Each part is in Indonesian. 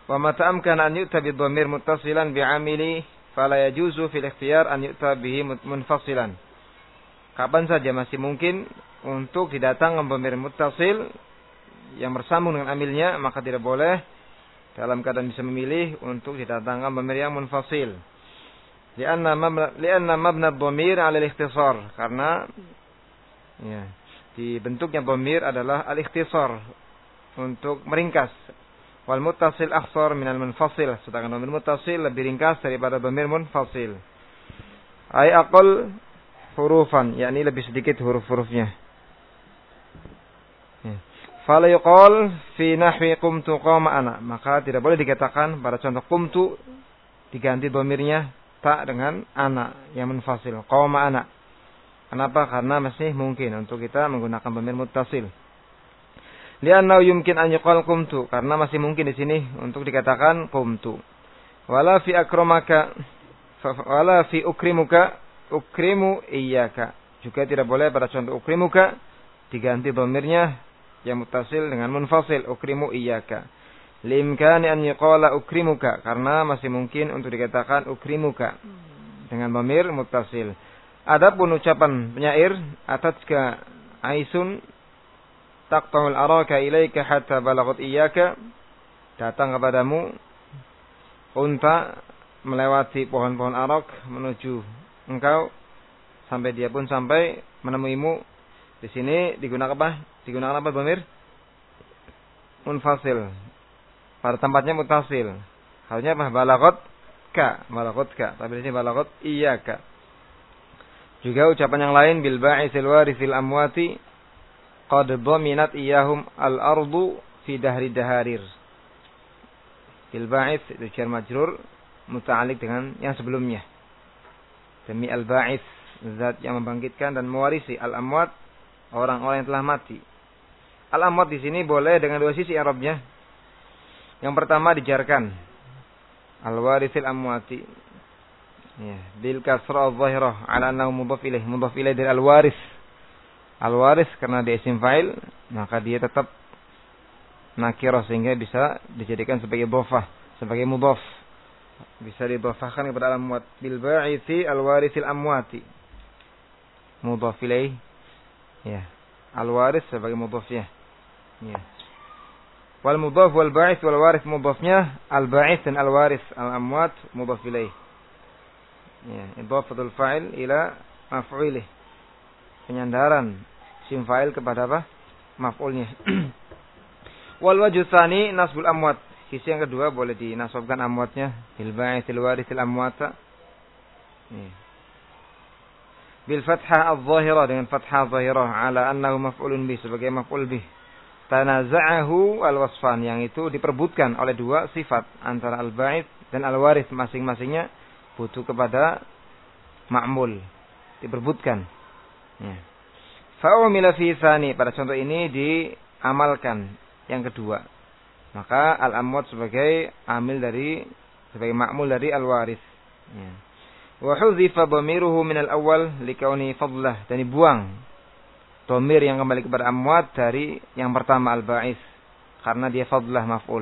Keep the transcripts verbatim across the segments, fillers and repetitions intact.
Wa mata amkana an yu'ta bi dhamir muttasilan bi 'amili fala yajuzu fil ikhtiyar an yu'ta bihi munfasilan. Kapan saja masih mungkin untuk didatangkan dhamir muttasil yang bersambung dengan amilnya, maka tidak boleh dalam keadaan bisa memilih untuk didatangkan dhamir yang munfasil. Lianna mabna lianna mabna dhamir 'ala al-ikhtisar, karena ya, dibentuknya dhamir adalah al-ikhtisar, untuk meringkas. Wal muttasil akhsar min al-munfasil, sedangkan dhamir muttasil lebih ringkas daripada dhamir munfasil. Ay aqall hurufan, yakni lebih sedikit huruf-hurufnya. Ya. Fala yuqal fi nahwi qumtu qama ana, maka tidak boleh dikatakan pada contoh qumtu diganti dhamirnya ta dengan ana yang munfasil, qama ana. Kenapa? Karena masih mungkin untuk kita menggunakan dhamir muttasil. Lianna yumkin an yuqal qumtu, karena masih mungkin di sini untuk dikatakan qumtu. Wala fi akramaka wala fi ukrimuka ukrimu iyyaka. Juga tidak boleh pada contoh ukrimuka diganti dhamirnya yang muttasil dengan munfasil, ukrimu iyyaka. Limkani an yuqala ukrimuka, karena masih mungkin untuk dikatakan ukrimuka dengan dhamir muttasil. Adapun ucapan penyair, atatka aisun taqta'ul araka ilaika hatta balagat iyyaka, datang kepadamu unta melewati pohon-pohon arak menuju engkau sampai dia pun sampai menemuimu. Di sini digunakan apa? Digunakan apa dhamir? Munfasil. Pada tempatnya muttasil. Harusnya apa? Balagat ka, balagat ka. Tapi di sini balagat iyyaka. Juga ucapan yang lain, bil ba'isil warithil amwati qad dhaminat iyahum al-ardu fi dahri daharir. Bil ba'its itu jar majrur muta'alliq dengan yang sebelumnya. Demi al-ba'its, zat yang membangkitkan dan mewarisi, al-amwat orang-orang yang telah mati. Al-amwat di sini boleh dengan dua sisi i'rabnya. Yang pertama dijarkan al-warithil amwati. Ya, bil kasra adh-dhahirah ala annahu mudhaf ilaih, mudhaf ilaih dari al-warith. Al-waris karena dia isim fa'il, maka dia tetap nakirah sehingga bisa dijadikan sebagai dhofah, sebagai mudhaf. Bisa didhofahkan kepada al-amwat. Bil ba'ithi al-warithil amwati. Mudhaf ilaih. Ya. Al-waris sebagai mudhafnya. Ya. Wal mudhaf wal ba'its wal waris mudhafnya al-ba'its dan al-waris, al-amwat mudhaf ilaih. Ya, idhafatul fa'il ila maf'ulih. Penyandaran sim fa'il kepada apa? Maf'ulnya. Wal wajhu tsani nasbul amwat. Sisi yang kedua boleh dinasabkan amwatnya bil ba'itsil warithil amwata. Bil fathah adh-dhahirah, dengan fathah dhahirah ala annahu maf'ulun bih, sebagai maf'ul bih. Tanaza'ahu al-wasfan, yang itu diperbutkan oleh dua sifat antara al-ba'its dan al-warith, masing-masingnya butuh kepada ma'mul, diperbutkan. Ya. Fa'umila fi tsani, pada contoh ini diamalkan yang kedua. Maka al-amwat sebagai amil dari, sebagai ma'mul dari al-waris. Ya. Wa hudhifa dhamiruhu min al-awwal likauni fadlah, dan dibuang dhamir yang kembali kepada amwat dari yang pertama al-ba'is karena dia fadlah maf'ul.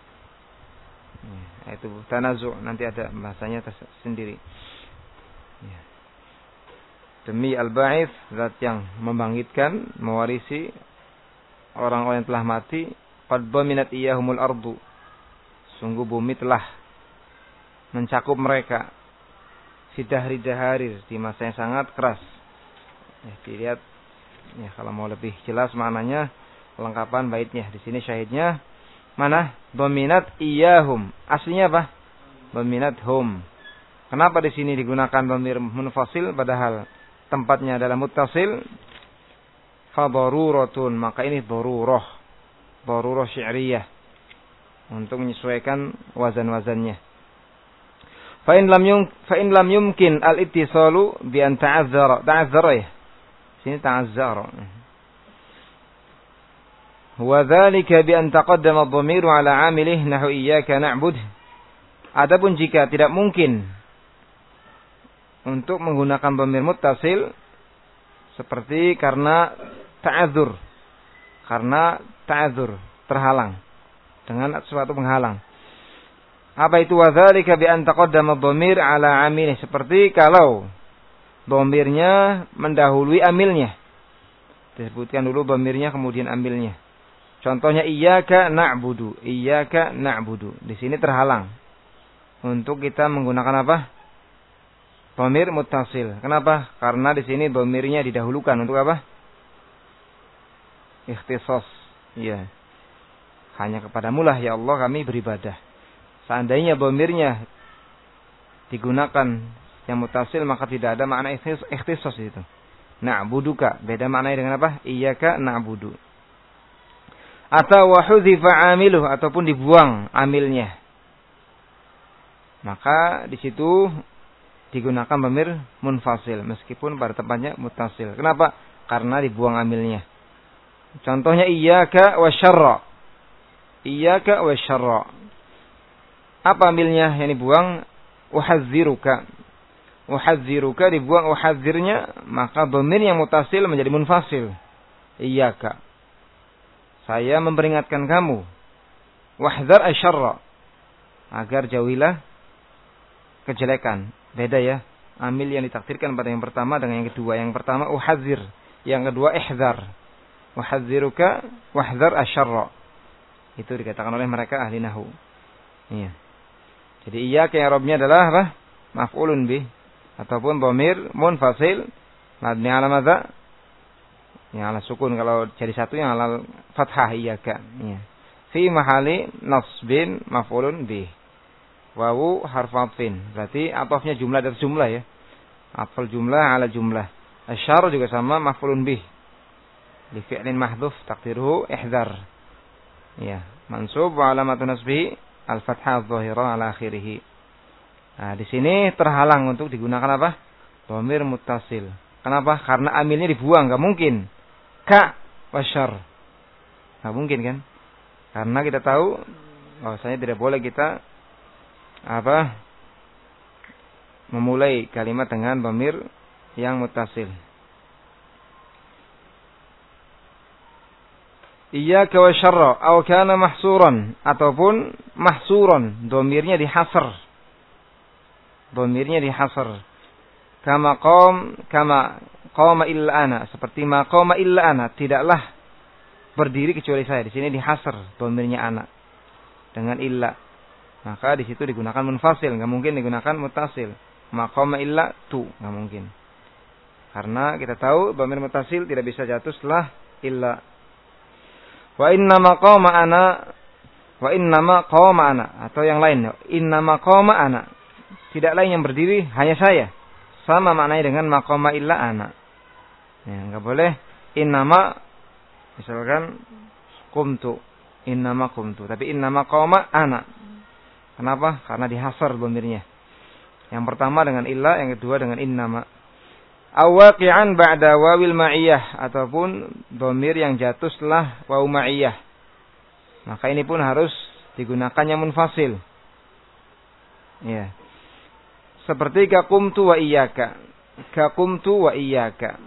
Ya, itu tanazu', nanti ada bahasanya sendiri. Ya. Demi al-ba'its, zat yang membangkitkan, mewarisi orang-orang yang telah mati, qad dhaminat iyahumul ardu, sungguh bumi telah mencakup mereka, fi dahri daharir, di masa yang sangat keras. Ya, dilihat ya, kalau mau lebih jelas maknanya, lengkapan baitnya. Di sini syahidnya mana? Dhaminat iyahum. Aslinya apa? Dhaminat hum. Kenapa di sini digunakan dhamir munfasil padahal tempatnya adalah muttasil? Fa daruratun, maka ini darurah, darurah syi'riyah, untuk menyesuaikan wazan-wazannya. Fa in lam yum fa in lam yumkin al-ittisalu bi an ta'azzara, ta'azzara ya. Sini ta'azzara. Wa dzalika bi an taqaddama ad-dhamiru ala 'amilihi nahu iyyaka na'bud. Adapun jika tidak mungkin untuk menggunakan dhamir muttasil, seperti karena ta'adzur, karena ta'adzur, terhalang dengan suatu penghalang. Apa itu wadzalika bi an taqaddama dhamir ala amilih, seperti kalau dhamirnya mendahului amilnya. Disebutkan dulu dhamirnya kemudian amilnya. Contohnya iyyaka na'budu, iyyaka na'budu. Di sini terhalang untuk kita menggunakan apa? Dhamir muttasil. Kenapa? Karena di sini dhamirnya didahulukan untuk apa? Ikhtisas. Iya. Hanya kepadamu lah ya Allah kami beribadah. Seandainya dhamirnya digunakan yang muttasil maka tidak ada makna ikhtisas itu. Na'buduka, beda maknanya dengan apa? Iyyaka na'budu. Atau wa hudhifa amiluh, ataupun dibuang amilnya. Maka di situ digunakan dhamir munfasil meskipun pada tempatnya muttasil. Kenapa? Karena dibuang amilnya. Contohnya iyyaka wasyarra. Iyyaka wasyarra. Apa amilnya yang dibuang? Uhadziruka. Uhadziruka dibuang uhadzirnya, maka dhamir yang muttasil menjadi munfasil. Iyyaka. Saya memperingatkan kamu. Wahdhar asyarra. Agar jauhilah kejelekan. Beda ya. Amil yang ditakdirkan pada yang pertama dengan yang kedua. Yang pertama uhadzir. Yang kedua ihdhar. Uhadziruka wahdhar asyarra. Itu dikatakan oleh mereka ahli nahwu. Iya. Jadi iya yang robnya adalah apa? Maf'ulun bih. Ataupun dhamir munfasil. Mabni ala madza? Yang ala sukun. Kalau jadi satu yang ala fathah iyyaka. Iya. Fi mahali nasbin maf'ulun bih. Wawu harf atfin. Berarti atofnya jumlah dari jumlah ya. Atfal jumlah ala jumlah. Asyar juga sama maf'ulun bih. Li fi'lin mahdhuf taqdiruhu ihdhar. Ya, mansub wa alamatu nasbihi al-fathah adh-dhahira ala akhirih. Nah, di sini terhalang untuk digunakan apa? Dhamir muttasil. Kenapa? Karena amilnya dibuang, enggak mungkin. Ka wasyar. Enggak mungkin kan? Karena kita tahu bahwasanya tidak boleh kita apa? Memulai kalimat dengan dhamir yang muttasil. Iyyaka wa syarra aw kana mahsuran, ataupun mahsuran, dhamirnya dihasr. Dhamirnya dihasr. Kama qam kama qama illa ana, seperti ma qama illa ana, tidaklah berdiri kecuali saya. Di sini dihasr dhamirnya ana dengan illa. Maka di situ digunakan munfasil, enggak mungkin digunakan muttasil. Ma qama illa tu, enggak mungkin. Karena kita tahu dhamir muttasil tidak bisa jatuh setelah illa. Wa inna ma qama ana wa inna ma qama ana, atau yang lain, inna ma qama ana, tidak lain yang berdiri hanya saya, sama maknanya dengan maqama illa ana. Ya, enggak boleh inna ma misalkan qumtu, inna ma qumtu, tapi inna ma qama ana. Kenapa? Karena dihasar dhamirnya. Yang pertama dengan illa, yang kedua dengan inna ma. Awaqi'an ba'da wawil ma'iyah, ataupun dhamir yang jatuh setelah waw ma'iyah. Maka ini pun harus digunakannya munfasil. Ya. Seperti kaqumtu wa iyyaka. Kaqumtu wa iyyaka.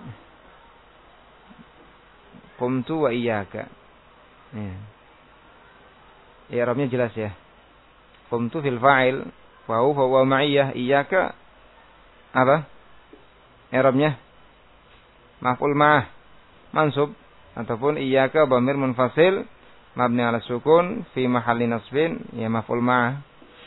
Qumtu wa iyyaka. Ya. I'rabnya jelas ya. Qumtu fil fa'il, waw fa waw ma'iyah, iyyaka apa? I'rabnya maf'ul ma'ah mansub, ataupun iyyaka dhamir munfasil mabni ala sukun fi mahalli nasbin, ya maf'ul ma'ah.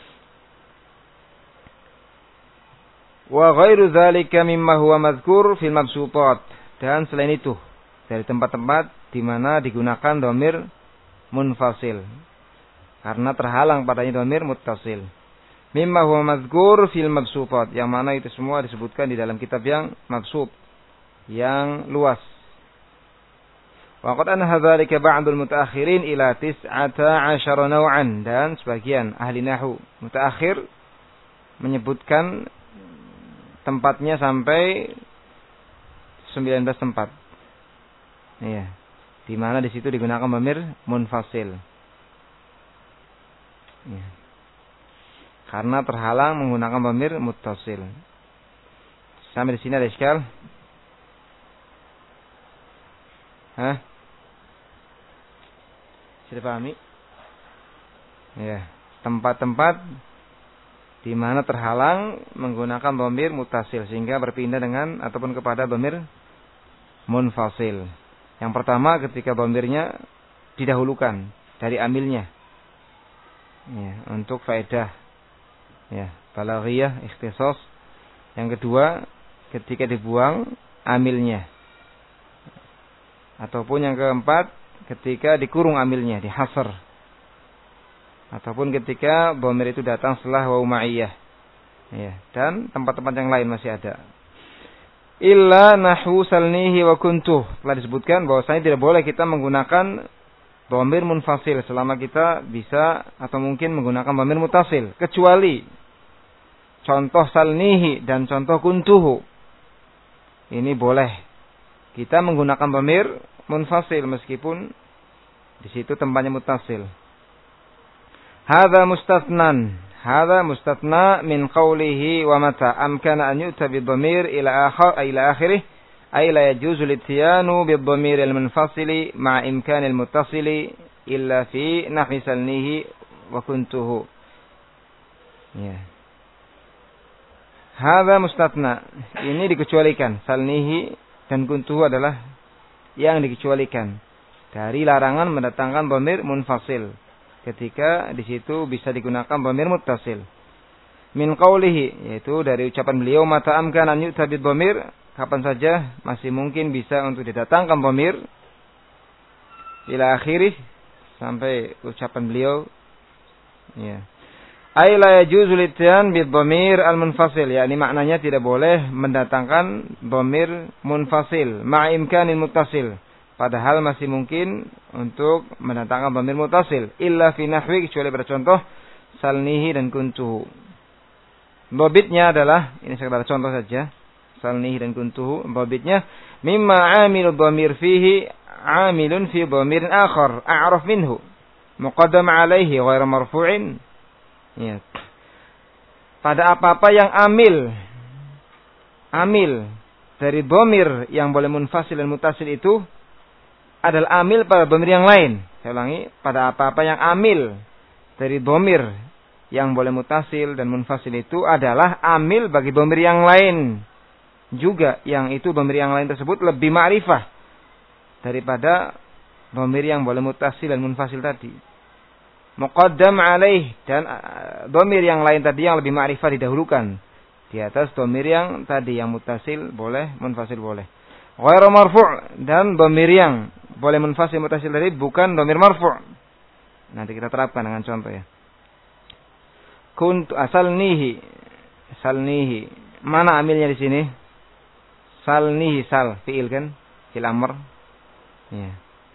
Wa ghairu dzalika mimma huwa madhkur fil mabsutat, dan selain itu dari tempat-tempat di mana digunakan dhamir munfasil karena terhalang padanya dhamir muttasil. Mimma huwa madhkur fil mabsutat, yang mana itu semua disebutkan di dalam kitab yang mabsut, yang luas. Wa qad anha dzalika ba'dul mutaakhirin ila tis'ata 'asyara naw'an, dan sebagian ahli nahwu mutaakhir menyebutkan tempatnya sampai sembilan belas tempat. Iya, di mana di situ digunakan dhamir munfasil. Iya. Karena terhalang menggunakan dhamir muttasil. Sampai di sini ada iskal? Hah? Sudah pahami? Ya, tempat-tempat di mana terhalang menggunakan dhamir muttasil sehingga berpindah dengan ataupun kepada dhamir munfasil. Yang pertama ketika dhamirnya didahulukan dari amilnya. Ya, untuk faedah ya, balaghiyah ikhtisas. Yang kedua ketika dibuang amilnya. Ataupun yang keempat ketika dikurung amilnya, dihasr. Ataupun ketika dhamir itu datang setelah waw ma'iyah. Ya, dan tempat-tempat yang lain masih ada. Illa nahwu salnihi wa kuntuh. Telah disebutkan bahwasanya tidak boleh kita menggunakan dhamir munfasil selama kita bisa atau mungkin menggunakan dhamir muttasil, kecuali contoh salnihi dan contoh kuntuhu. Ini boleh kita menggunakan dhamir munfasil meskipun di situ tempatnya muttasil. Hadza mustathnan, hadza mustathna min qawlihi wa mata amkana an yu'ta bidhamir ila akhir ila akhirih ay la yajuzu al-ityanu bidhamir al-munfasili ma'a imkan al-muttasili illa fi nahwi salnihi wa kuntuhu. Ya. Hadza mustathna, ini dikecualikan. Salnihi dan kuntuhu adalah yang dikecualikan dari larangan mendatangkan dhamir munfasil ketika di situ bisa digunakan dhamir muttasil. Min qawlihi, yaitu dari ucapan beliau mata amkan an yu'ta bidhamir, kapan saja masih mungkin bisa untuk didatangkan dhamir ila akhirih sampai ucapan beliau ya. Ay la yajuzu lityan bidhamir al-munfasil, yakni maknanya tidak boleh mendatangkan dhamir munfasil ma'a imkanil muttasil, padahal masih mungkin untuk mendatangkan dhamir muttasil illa fi nahwi, kecuali pada contoh salnihi dan kuntuhu. Dhabitnya adalah, ini sekedar contoh saja, salnihi dan kuntuhu, dhabitnya mimma amilu dhamir fihi amilun fi dhamirin akhar a'raf minhu muqaddam alaihi ghairu marfu'in. Ya. Pada apa-apa yang amil, amil dari dhamir yang boleh munfasil dan muttasil itu adalah amil pada dhamir yang lain. Saya ulangi, pada apa-apa yang amil dari dhamir yang boleh muttasil dan munfasil itu adalah amil bagi dhamir yang lain juga, yang itu dhamir yang lain tersebut lebih ma'rifah daripada dhamir yang boleh muttasil dan munfasil tadi. Muqaddam alaih, dan dhamir yang lain tadi yang lebih ma'rifah didahulukan di atas dhamir yang tadi yang muttasil boleh, munfasil boleh. Ghairu marfu', dan dhamir yang boleh munfasil muttasil tadi bukan dhamir marfu'. Nanti kita terapkan dengan contoh ya. Kunt asalnihi, salnihi. Mana amilnya di sini? Salnihi, sal, fi'il kan? Fi'il amr. Ya.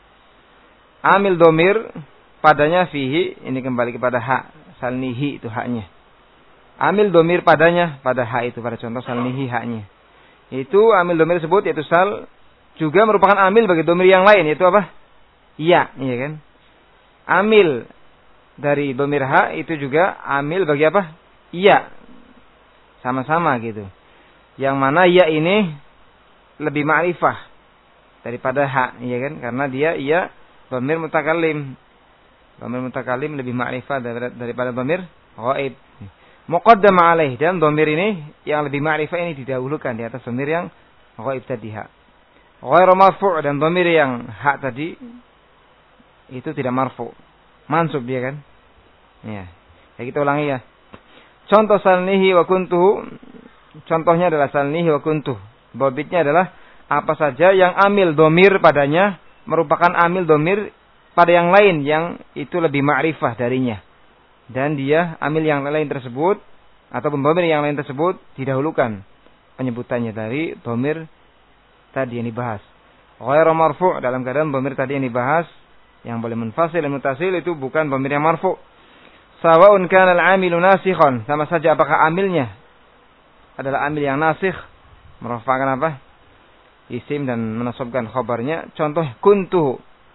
Amil dhamir padanya fihi, ini kembali kepada hak. Salnihi itu haknya. Amil dhamir padanya, pada hak itu, pada contoh salnihi haknya. Itu amil dhamir tersebut, yaitu sal, juga merupakan amil bagi dhamir yang lain, yaitu apa? Ya, iya kan? Amil dari dhamir hak itu juga amil bagi apa? Iya. Sama-sama gitu. Yang mana ya ini lebih ma'rifah daripada hak, iya kan? Karena dia iya dhamir mutakallim. Dhamir mutakallim lebih ma'rifah daripada dhamir ghaib. Muqaddam alaih, dan dhamir ini yang lebih ma'rifah ini didahulukan di atas dhamir yang ghaib tadi hak. Ghairu marfu', dan dhamir yang hak tadi itu tidak marfu'. Mansub dia kan? Ya. Ya kita ulangi ya. Contoh salnihi wa kuntuhu, contohnya adalah salnihi wa kuntuh. Dhabitnya adalah apa saja yang amil dhamir padanya merupakan amil dhamir pada yang lain yang itu lebih ma'rifah darinya. Dan dia amil yang lain tersebut atau dhamir yang lain tersebut didahulukan penyebutannya dari dhamir tadi yang dibahas. Ghairu marfu', dalam keadaan dhamir tadi yang dibahas yang boleh munfasil dan muttasil itu bukan dhamir yang marfu'. Sawa'un kana al-'amilu nasikhan, sama saja apakah amilnya adalah amil yang nasikh, merafa'kan apa? Isim dan menasabkan khabarnya. Contoh kuntuhu.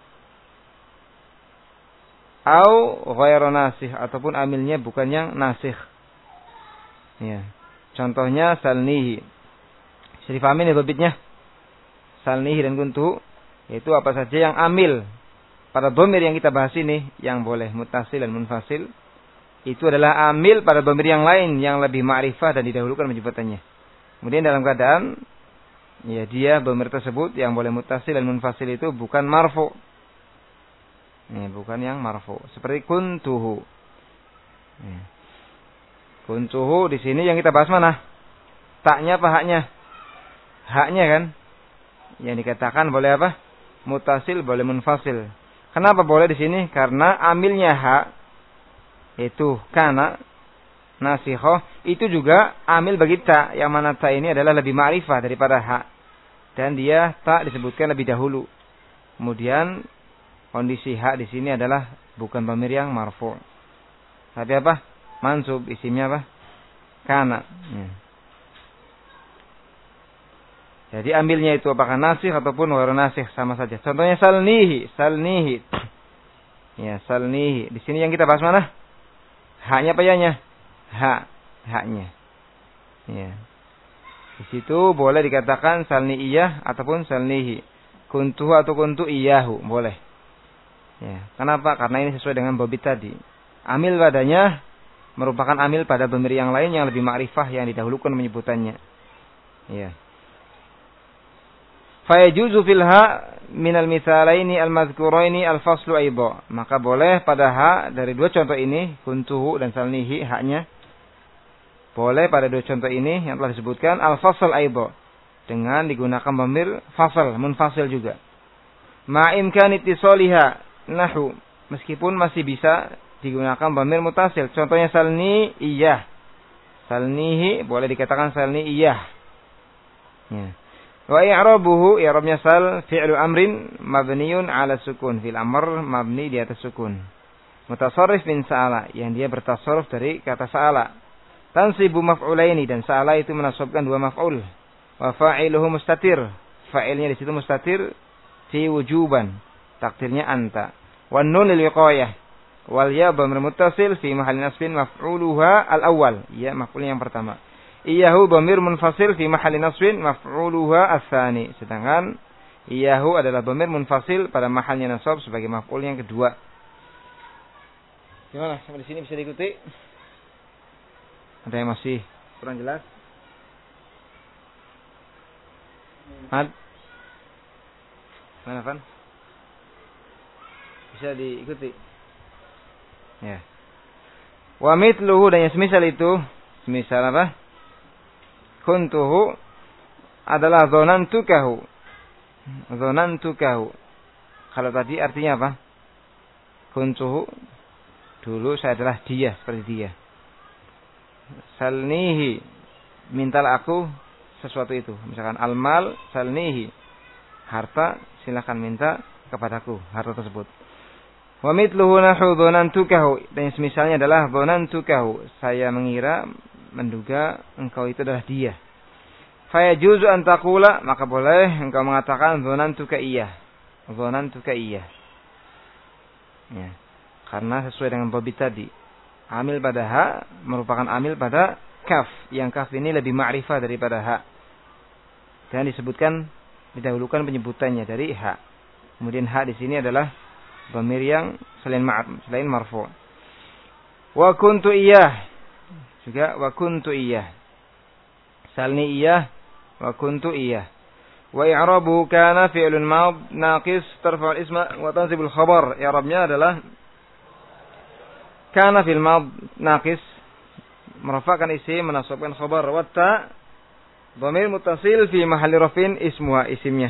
Au ghairu nasikh, ataupun amilnya bukan yang nasikh. Ya. Contohnya salnihi. Bisa difahami nih dhabitnya? Salnihi dan kuntuhu, yaitu apa saja yang amil pada dhamir yang kita bahas ini yang boleh muttasil dan munfasil itu adalah amil pada dhamir yang lain yang lebih ma'rifah dan didahulukan penyebutannya. Kemudian dalam keadaan ya dia dhamir tersebut yang boleh muttasil dan munfasil itu bukan marfu. Ya, bukan yang marfu. Seperti kuntuhu. Ya. Kuntuhu di sini yang kita bahas mana? Taknya apa haknya? Haknya kan? Yang dikatakan boleh apa? Muttasil, boleh munfasil. Kenapa boleh di sini? Karena amilnya hak itu kana nasikhoh itu juga amil bagi ta, yang mana ta ini adalah lebih ma'rifah daripada hak, dan dia tak disebutkan lebih dahulu. Kemudian kondisi hak di sini adalah bukan dhamir yang marfu, tapi apa? Mansub, isimnya apa? Kana. Ya. Jadi ambilnya itu apakah nasikh ataupun ghairu nasikh sama saja. Contohnya salnihi, salnihi. Ya, salnihi. Di sini yang kita bahas mana? Haknya apa yanya? Hak, haknya. Ya. Di situ boleh dikatakan salni iyah ataupun salnihi. Kuntu atau kuntu iyahu, boleh. Ya. Kenapa? Karena ini sesuai dengan bobit tadi. Amil padanya merupakan amil pada dhamir yang lain yang lebih ma'rifah yang didahulukan penyebutannya. Ya. Fayajuzu fil ha minal mithalaini al-madhkuraini al-faslu aidha. Maka boleh pada ha dari dua contoh ini, kuntuhu dan salnihi, haknya. Boleh pada dua contoh ini yang telah disebutkan al-fasl aidha, dengan digunakan dhamir fasal, munfasil juga. Ma imkan ittisaliha nahu, meskipun masih bisa digunakan dhamir mutasil. Contohnya salni iyah. Salnihi boleh dikatakan salni iyah. Ya. Wa i'rabuhu, i'rabnya sal fi'lu amrin mabniun 'ala sukun, fil amr mabni di atas sukun. Mutasarrif min sa'ala, yang dia bertasarruf dari kata sa'ala. Tansibu maf'ulaini, dan sa'ala itu menasabkan dua maf'ul. Wa fa'iluhu mustatir, fa'ilnya di situ mustatir fi wujuban, takdirnya anta. Wan nun lil wiqayah, wal ya dhamir muttasil fi mahalli nasbin maf'uluha al-awwal, ya maf'ul yang pertama. Iyahu dhamir munfasil fi mahalli nasbin maf'uluha ats-tsani. Sedangkan iyahu adalah dhamir munfasil pada mahalnya nasab sebagai maf'ul yang kedua. Gimana? Sampai di sini bisa diikuti? Ada yang masih kurang jelas? Ad? Mana, Van? Bisa diikuti? Ya. Wa mithluhu, dan yang semisal itu, semisal apa? Kuntuhu adalah dzanantukahu. Dzanantukahu. Kalau tadi artinya apa? Kuntuhu, dulu saya adalah dia, seperti dia. Salnihi, mintalah aku sesuatu itu. Misalkan almal salnihi, harta, silakan minta kepadaku harta tersebut. Wa mithluhu nahu dzanantukahu, dan semisalnya adalah dzanantukahu, saya mengira, menduga engkau itu adalah dia. Fayajuzu an taqula, maka boleh engkau mengatakan dzanantuka iyah. Dzanantuka iyah. Ya. Karena sesuai dengan bobit tadi. Amil pada ha merupakan amil pada kaf, yang kaf ini lebih ma'rifah daripada ha. Dan disebutkan, didahulukan penyebutannya dari ha. Kemudian ha di sini adalah dhamir yang selain ma'ruf, selain marfu'. Wa kuntu iyah, juga wa kuntu iyah. Salni iyah wa kuntu iyah. Wa i'rabu kana fi'lun mad naqis tarfa'u al-isma wa tansibul khabar. I'rabnya adalah kana fil mad naqis, merafa'kan isim, menasabkan khabar, wa ta dhamir muttasil fi mahalli rafin ismuha, isimnya.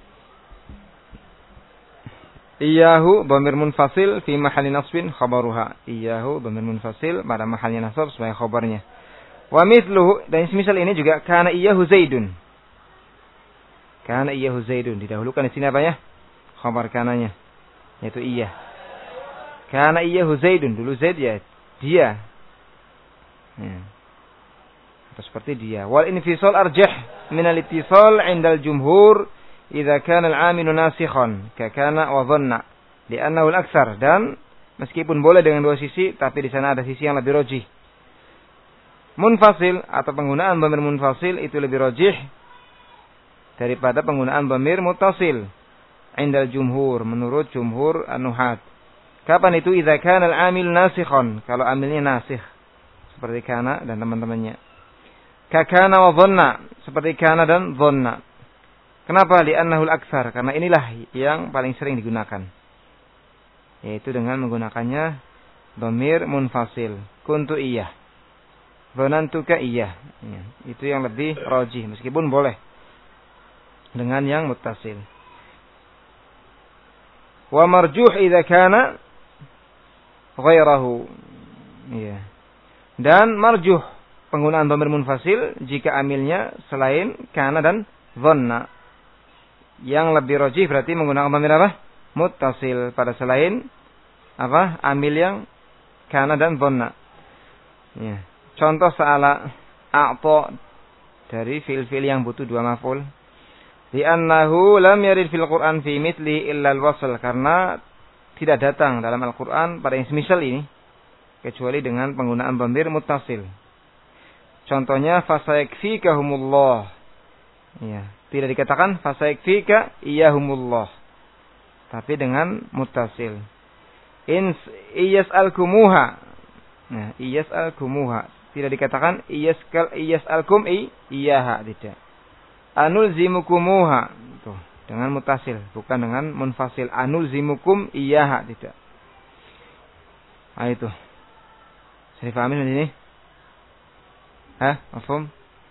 Iyahu dhamir munfasil fi mahalli nasbin khabaruha. Iyahu dhamir munfasil pada mahalnya nasab sebagai khabarnya. Wa mithluhu, dan semisal ini juga kana iyahu zaidun. Kana iyahu zaidun, didahulukan di sini apa ya? Khabar kananya, yaitu iyah. Kana iyahu zaidun, dulu zaid ya dia. Ya. Atau seperti dia. Wal infisal arjah min al-ittisal 'inda al-jumhur idza kana al-'amilu nasikhan ka kana wa dhanna li'annahu al-aktsar, dan meskipun boleh dengan dua sisi, tapi di sana ada sisi yang lebih rajih. Munfasil atau penggunaan dhamir munfasil itu lebih rajih daripada penggunaan dhamir muttasil 'inda al-jumhur, menurut jumhur an-nuhat. Kapan itu? Idza kana al-amil nasikhan, kalau amilnya nasikh. Seperti kana dan teman-temannya. Ka kana wa dhanna, seperti kana dan dhanna. Kenapa? Li'annahu al-aktsar, karena inilah yang paling sering digunakan. Yaitu dengan menggunakannya dhamir munfasil. Kuntu iyah. Dhanantuka iyah. Ya, itu yang lebih rajih, meskipun boleh dengan yang muttasil. Wa marjuh idza kana ghairahu. Ya. Dan marjuh penggunaan dhamir munfasil jika amilnya selain kana dan dhanna. Yang lebih rajih berarti menggunakan dhamir apa? Muttasil pada selain apa? Amil yang kana dan dhanna. Ya. Contoh sa'ala a'ta dari fi'il-fi'il yang butuh dua maf'ul. Li'annahu lam yarid fil Qur'an fi mithli illa al-wasl, karena tidak datang dalam Al-Qur'an pada yang semisal ini kecuali dengan penggunaan dhamir muttasil. Contohnya fasayakfikahumullah. Ya, tidak dikatakan fasayakfika iyahumullah, tapi dengan muttasil. In iyas'alkumuha. Nah, iyas'alkumuha. Tidak dikatakan iyaskal iyas'alkum i iyaha, tidak. Anulzimukumuha. Tuh, dengan mutasil, bukan dengan munfasil. Anulzimukum iyaha, tidak. Ah itu. Saya pahami di sini? Hah? Mafhum?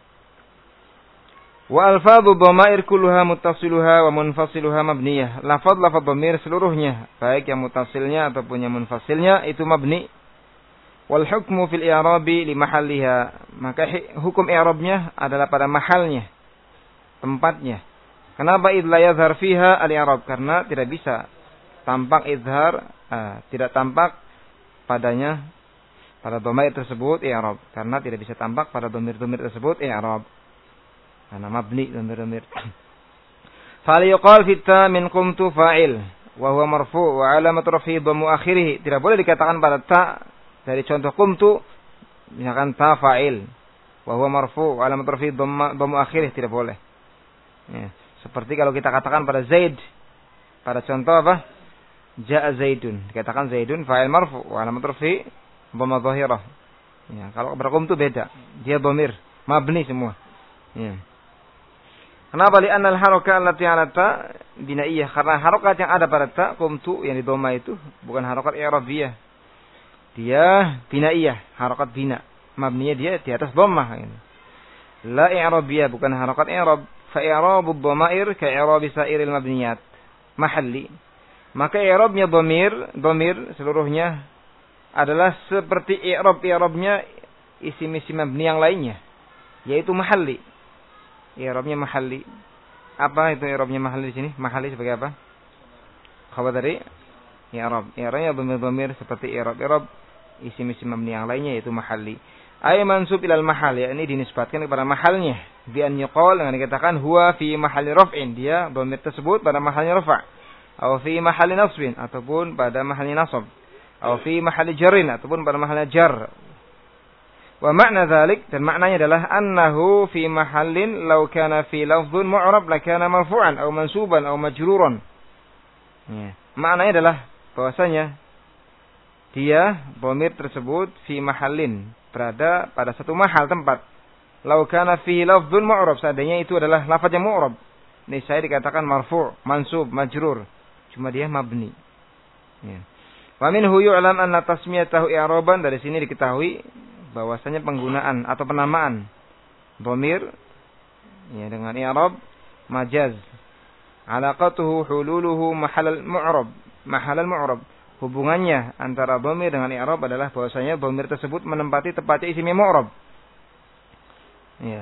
Wa alfadhu dhamair kulluha muttasiluha wa munfasiluha mabniyah. Lafaz-lafaz dhamir seluruhnya, baik yang mutasilnya ataupun yang munfasilnya, itu mabni. Wal hukmu fil i'rabi li mahalliha. Maka hukum i'rabnya adalah pada mahalnya, tempatnya. Kenapa idh la yadhhar fiha al-i'rab? Karena tidak bisa tampak izhar, uh, tidak tampak padanya pada dhamir tersebut i'rab, karena tidak bisa tampak pada dhamir-dhamir tersebut i'rab. Karena mabni dhamir-dhamir. Fal yuqal fi ta min qumtu fa'il wa huwa marfu' wa 'alamat raf'ihi dhammu akhirih. Tidak boleh dikatakan pada ta dari contoh qumtu misalkan ta fa'il wa huwa marfu' wa 'alamat raf'ihi dhammu akhirih, tidak boleh. Ya, seperti kalau kita katakan pada Zaid pada contoh apa? Ja'a Zaidun, dikatakan Zaidun fa'il marfu' wa 'alamat raf'ihi dhamma dhahirah. Ya, kalau berqumtu beda, dia dhamir mabni semua. Ya. Kenapa? Li'anna al-harakah allati 'ala ta binaiyah, karena harokat yang ada pada ta qumtu yang di dhamma itu bukan harokat i'rabiyah. Dia binaiyah, harokat bina. Mabninya dia di atas dhammah ini. La i'rabiyah, bukan harokat i'rab. Fa i'rabud dhamair ka i'rabi sa'iril mabniyat mahalli. Maka i'rabnya dhamir, dhamir seluruhnya adalah seperti i'rab-i'rabnya isim-isim mabni yang lainnya, yaitu mahalli. I'rabnya mahalli. Apa itu i'rabnya mahalli di sini? Mahalli sebagai apa? Khabar dari i'rab. I'rabnya dhamir-dhamir seperti i'rab-i'rab isim-isim mabni yang lainnya, yaitu mahalli. Ay mansub ilal mahal, ya, ini dinisbatkan kepada mahalnya. Bi an yuqal, dengan dikatakan huwa fi mahalli raf'in, dia dhamir tersebut pada mahalnya rafa'. Atau fi mahalli nasbin, ataupun pada mahalnya nasab. Atau fi mahalli jarrin, ataupun pada mahalnya jar. Wa makna dzalik, dan maknanya adalah annahu fi mahallin law kana fi lafdhun mu'rab lakana marfu'an aw mansuban aw majruran. Ya. Maknanya adalah bahwasanya dia dhamir tersebut fi mahallin, berada pada satu mahal tempat. Law kana fi lafdhun mu'rab, seandainya itu adalah lafaz yang mu'rab, ini saya dikatakan marfu', mansub, majrur. Cuma dia mabni. Ya. Wa minhu yu'lam anna tasmiyatahu i'raban, dari sini diketahui bahwasanya penggunaan atau penamaan dhamir ya dengan i'rab majaz. Alaqatuhu hululuhu mahal al-mu'rab, mahal al-mu'rab. Hubungannya antara dhamir dengan i'rab adalah bahwasanya dhamir tersebut menempati tempatnya isimnya mu'rab. Ya.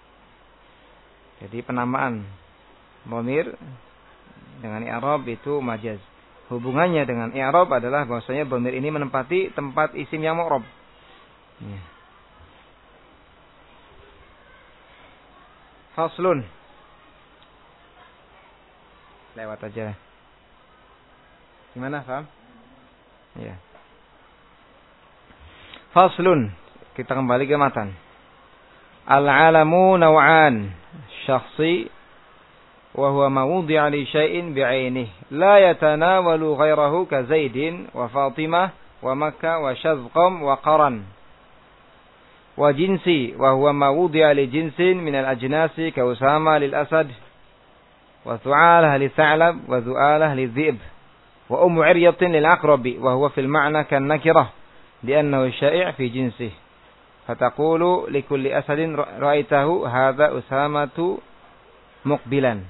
Jadi penamaan dhamir dengan i'rab itu majaz. Hubungannya dengan i'rab adalah bahwasanya dhamir ini menempati tempat isim yang mu'rab. Ya. Faslun. Lewat aja. Gimana, paham? Ya. Faslun. Kita kembali ke matan. Al-alamu naw'an, syakhsi wa huwa ma wudi'a li syai'in bi'ainihi la yatanawalu ghairahu ka Zaidin wa Fatimah wa Makkah wa Syazqam wa Qaran. Wa jinsi wa huwa ma wudi'a li jinsin min al-ajnasi ka Usama lil Asad wa Thu'alah li Tha'lab wa Dhu'alah li Dhi'b wa Ummu 'Iryatin lil Aqrabi wa huwa fil ma'na kan nakirah li'annahu syai' fi jinsihi. Fataqulu likulli asadin ra'aitahu hadza Usamatu muqbilan.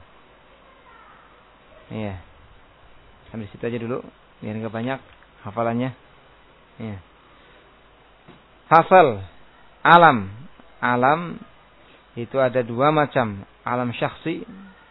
Iya. Sampai situ aja dulu biar enggak banyak hafalannya. Iya. Fasal alam. Alam itu ada dua macam. Alam syakhsi,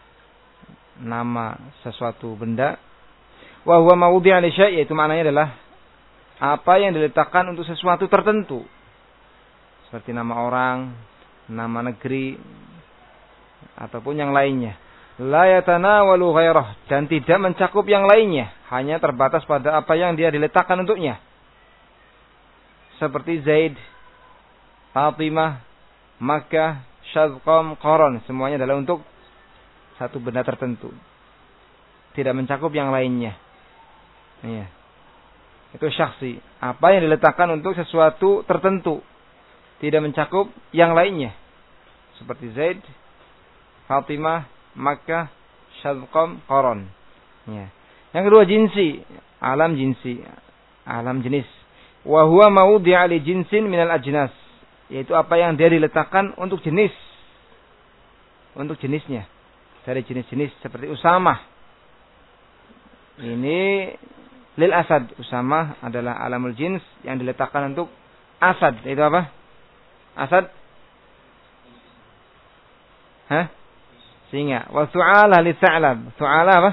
nama sesuatu benda. Wa huwa ma wudi'a li syai', itu maknanya adalah apa yang diletakkan untuk sesuatu tertentu. Seperti nama orang, nama negeri, ataupun yang lainnya. La yatanawalu ghairah, dan tidak mencakup yang lainnya. Hanya terbatas pada apa yang dia diletakkan untuknya. Seperti Zaid, Fatimah, Makkah, Syazqam, Qaran. Semuanya adalah untuk satu benda tertentu. Tidak mencakup yang lainnya. Iya. Itu syakhsi. Apa yang diletakkan untuk sesuatu tertentu. Tidak mencakup yang lainnya. Seperti Zaid, Fatimah, Makkah, Syazqam, Qaran. Ya. Yang kedua jinsi. Alam jinsi. Alam jenis. Wa huwa ma wudi'a li jinsin minal ajnas. Yaitu apa yang dia diletakkan untuk jenis. Untuk jenisnya. Dari jenis-jenis seperti Usamah. Ini lil Asad. Usamah adalah alamul jins yang diletakkan untuk Asad. Itu apa? Asad? Hah? Singa. Wa Thu'alah li Tha'lab. Thu'alah apa?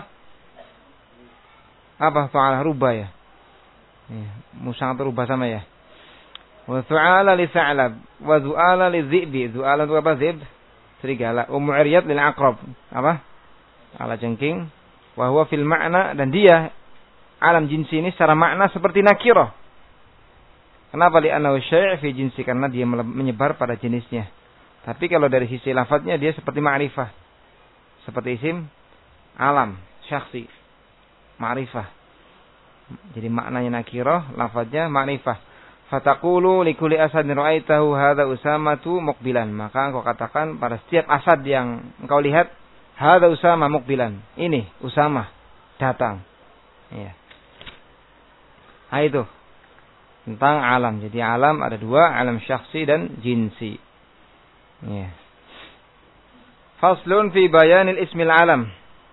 Apa Thu'alah? Rubah ya. Ya, musang atau rubah sama ya. Wa Thu'alah li Tha'lab. Wa Dhu'alah li Dhi'bi. Dhu'alah itu apa? Dhib. Serigala. Ummu 'Iryat lil Aqrab. Apa? Ala jengking. Wa huwa fil ma'na, dan dia alam jinsi ini secara makna seperti nakirah. Kenapa? Li'annahu syai' fi jinsi, karena dia menyebar pada jenisnya. Tapi kalau dari sisi lafadznya dia seperti ma'rifah. Seperti isim alam, syakhsi, ma'rifah. Jadi maknanya nakirah, lafadznya ma'rifah. Fataqulu likulli asadin ra'aitahu hadza Usamatu muqbilan. Maka engkau katakan pada setiap asad yang engkau lihat, hadza Usama muqbilan. Ini Usama datang. Iya. Nah itu tentang alam. Jadi alam ada dua, alam syakhsi dan jinsi. Ya. Faslun fi bayanil ismil alam.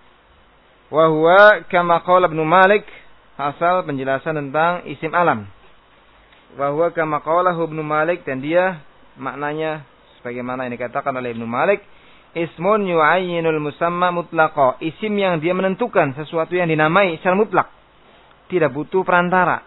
Wa huwa kama qala Ibnu Malik, asal penjelasan tentang isim alam. Wa huwa kama qala Ibnu Malik, dan dia maknanya sebagaimana yang dikatakan oleh Ibnu Malik, ismun yu'ayyinul musamma mutlaqa, isim yang dia menentukan sesuatu yang dinamai secara mutlak. Tidak butuh perantara.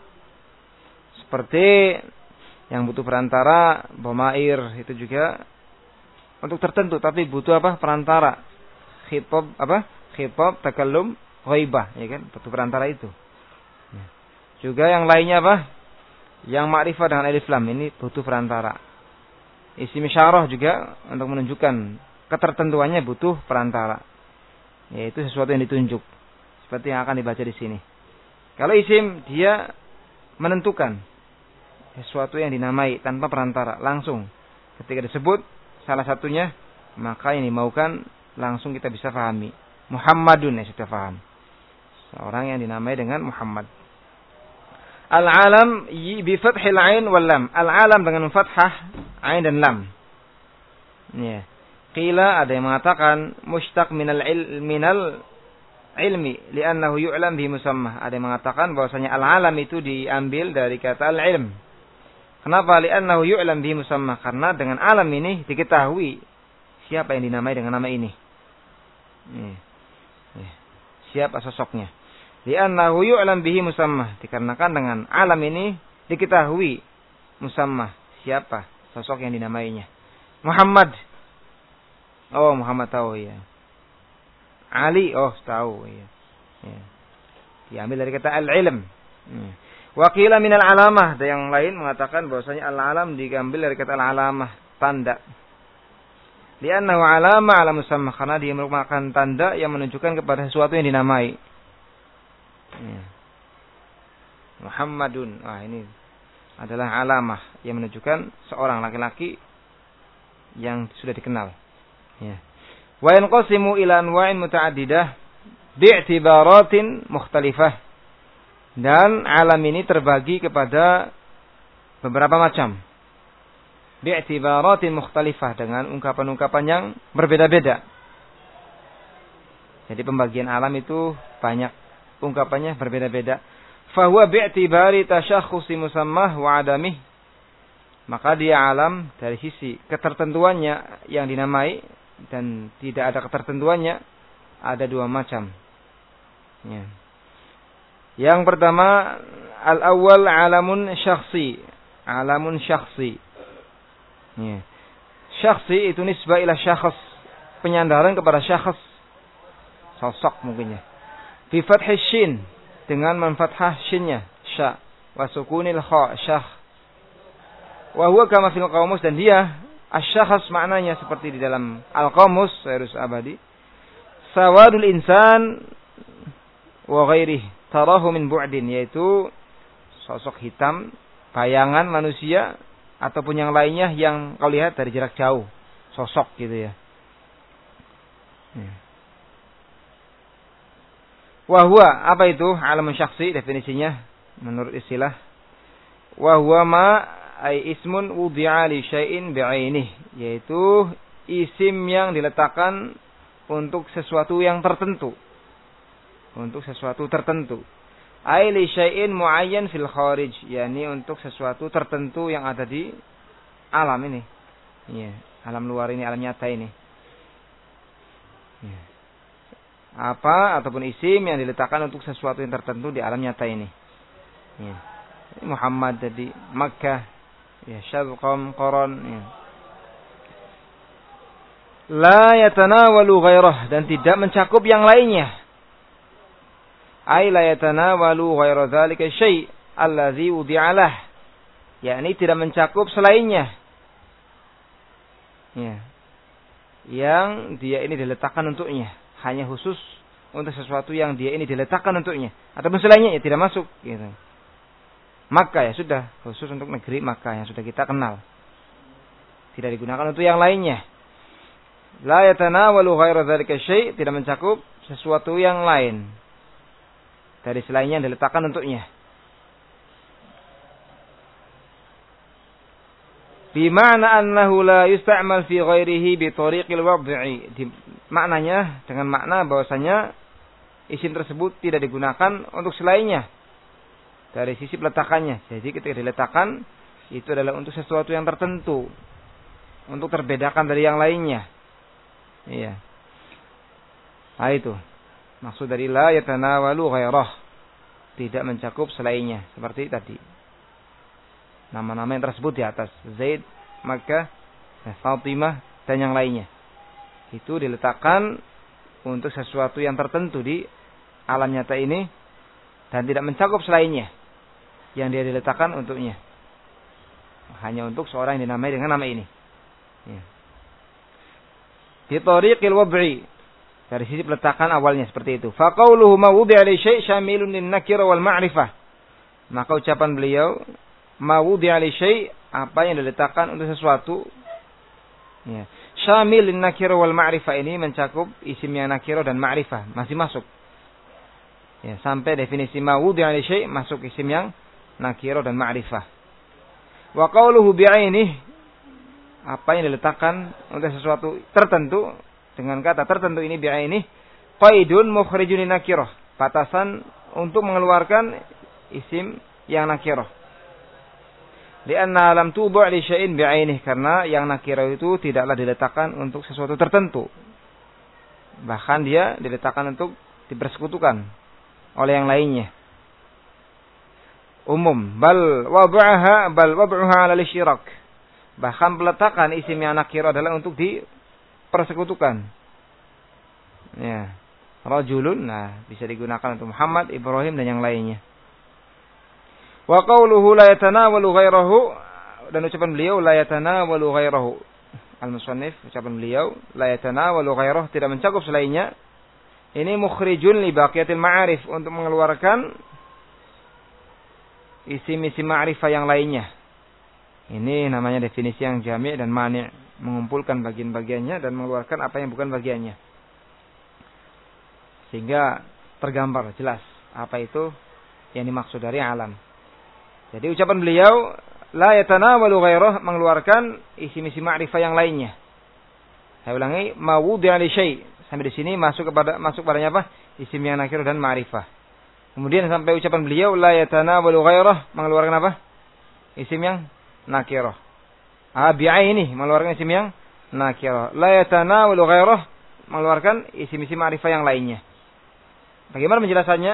Seperti yang butuh perantara, dhamair itu juga untuk tertentu, tapi butuh apa? Perantara. Khitab apa? Khitab, takallum, ghaibah, ya kan? Butuh perantara itu. Ya. Juga yang lainnya apa? Yang ma'rifah dengan alif lam, ini butuh perantara. Isim isyarah juga untuk menunjukkan ketertentuannya butuh perantara. Yaitu sesuatu yang ditunjuk. Seperti yang akan dibaca di sini. Kalau isim dia menentukan sesuatu yang dinamai tanpa perantara, langsung ketika disebut salah satunya, maka yang dimaukan langsung kita bisa pahami. Muhammadun, ya sudah paham. Seorang yang dinamai dengan Muhammad. Al-alam bi fathil ain wal lam. Al-alam dengan fathah ain dan lam. Ya. Qila, ada yang mengatakan mushtaq minal il, minal ilmi li'annahu yu'lam bi musammah. Ada yang mengatakan bahwasanya al-alam itu diambil dari kata al-ilm. Kenapa? Li'annahu yu'lam bi musammah, karena dengan alam ini diketahui siapa yang dinamai dengan nama ini. Ya. Ya. Siapa sosoknya. Li'annahu yu'lam bihi musammah, dikarenakan dengan alam ini diketahui musammah, siapa sosok yang dinamainya. Muhammad. Oh, Muhammad tahu ya. Ali, oh tahu ya. Ya. Diambil dari kata al-ilm. Ya. Wakila minal alamah, ada yang lain mengatakan bahwasanya al-alam diambil dari kata al-alamah, tanda. Li'annahu alama ala musamma, karena dia merupakan tanda yang menunjukkan kepada sesuatu yang dinamai. Ya. Muhammadun. Wah, ini adalah alamah yang menunjukkan seorang laki-laki yang sudah dikenal. Ya. Wa yanqasimu ila anwa'in muta'addidah bi'tibaratin mukhtalifah. Dan alam ini terbagi kepada beberapa macam. Bi'tibaratin mukhtalifah, dengan ungkapan-ungkapan yang berbeda-beda. Jadi pembagian alam itu banyak ungkapannya berbeda-beda. Fahuwa bi'tibari tasyakhusi musammah wa adamih. Maka dia alam dari sisi ketertentuannya yang dinamai dan tidak ada ketertentuannya, ada dua macam. Ya. Yang pertama, al-awwal alamun syakhsi. Alamun syakhsi. Ya. Syakhsi itu nisbah ila syakhs, penyandaran kepada syakhs, sosok mungkinnya. Bi fathhi shin, dengan menfathah shinnya, sya, wa sukunil kha, syakh. Wa huwa kama fil qamus, dan dia asy-syakhs maknanya seperti di dalam al-qamus Sairus Abadi. Sawadul insan wa ghairihi tarahu min bu'din, yaitu sosok hitam, bayangan manusia ataupun yang lainnya yang kau lihat dari jarak jauh, sosok gitu ya. Wa huwa, apa itu alamun syakhsi? Definisinya menurut istilah, wa huwa ma ay ismun wudi'a li syai'in bi'ainih, yaitu isim yang diletakkan untuk sesuatu yang tertentu. Untuk sesuatu tertentu. Ay li syai'in muayyan fil kharij, yakni untuk sesuatu tertentu yang ada di alam ini. Ya, alam luar ini, alam nyata ini. Ya. Apa ataupun isim yang diletakkan untuk sesuatu yang tertentu di alam nyata ini. Ya. Muhammad jadi Makkah, ya, Syadqam, Qaran, ya. La yatanawalu ghairah, dan tidak mencakup yang lainnya. Ay la yatanawalu ghaira dzalika syai' allazi wudi'alah, yakni tidak mencakup selainnya. Ya. Yang dia ini diletakkan untuknya, hanya khusus untuk sesuatu yang dia ini diletakkan untuknya, ataupun selainnya ya tidak masuk gitu. Makkah ya sudah khusus untuk negeri Makkah yang sudah kita kenal, tidak digunakan untuk yang lainnya. La yatanawalu ghaira dzalika syai', tidak mencakup sesuatu yang lain dari selainnya yang diletakkan untuknya. Bima'na annahu la yusta'mal fi ghairihi bi tariqil wad'i. Maknanya dengan makna bahwasanya isim tersebut tidak digunakan untuk selainnya dari sisi peletakannya. Jadi ketika diletakkan itu adalah untuk sesuatu yang tertentu, untuk terbedakan dari yang lainnya. Iya. Nah itu maksud dari la yatanawalu ghairah, tidak mencakup selainnya, seperti tadi nama-nama yang tersebut di atas, Zaid, Makkah, Fatimah, dan yang lainnya. Itu diletakkan untuk sesuatu yang tertentu di alam nyata ini dan tidak mencakup selainnya yang dia diletakkan untuknya. Hanya untuk seorang yang dinamai dengan nama ini. Ya. Di tariqil wad'i, dari sisi peletakan awalnya seperti itu. Fa qauluhu ma wudi'a li syai' syamilun lin nakira wal ma'rifah. Maka ucapan beliau ma wudi'a li syai', apa yang diletakkan untuk sesuatu, ya. Syamil lin nakira wal ma'rifah, ini mencakup isimnya nakira dan ma'rifah, masih masuk. Ya, sampai definisi ma wudi'a li syai' masuk isim yang nakira dan ma'rifah. Wa qauluhu bi'ainih, apa yang diletakkan untuk sesuatu tertentu dengan kata tertentu ini bi'ainih, qaidun mukhrijun lin nakirah, batasan untuk mengeluarkan isim yang nakirah. Lianna lam tubu' li syai'in bi'ainih, karena yang nakirah itu tidaklah diletakkan untuk sesuatu tertentu. Bahkan dia diletakkan untuk dipersekutukan oleh yang lainnya. Umum, bal wad'aha bal wad'uha 'ala al-isyirak. Bahkan peletakan isim yang nakirah adalah untuk dipersekutukan. Ya. Rajulun, nah bisa digunakan untuk Muhammad, Ibrahim dan yang lainnya. Wa qawluhu la yatanawalu ghairahu, dan ucapan beliau la yatanawalu ghairahu, al-musannif, ucapan beliau, la yatanawalu ghairah, tidak mencakup selainnya. Ini mukhrijun li baqiyatil ma'arif, untuk mengeluarkan isi-isi ma'rifah yang lainnya. Ini namanya definisi yang jami' dan mani', mengumpulkan bagian-bagiannya dan mengeluarkan apa yang bukan bagiannya. Sehingga tergambar jelas apa itu yang dimaksud dari alam. Jadi ucapan beliau, la yatanawalu ghairah, mengeluarkan isi-isi ma'rifah yang lainnya. Saya ulangi, ma wudi'a li syai'. Sampai di sini masuk kepada masuk padanya apa? Isim yang nakirah dan ma'rifah. Kemudian sampai ucapan beliau, la yatanawalu ghairah, mengeluarkan apa? Isim yang nakirah. Ah, bi'aini, mengeluarkan isim yang nakirah. La yatanawalu ghairah, mengeluarkan isim-isim ma'rifah yang lainnya. Bagaimana penjelasannya?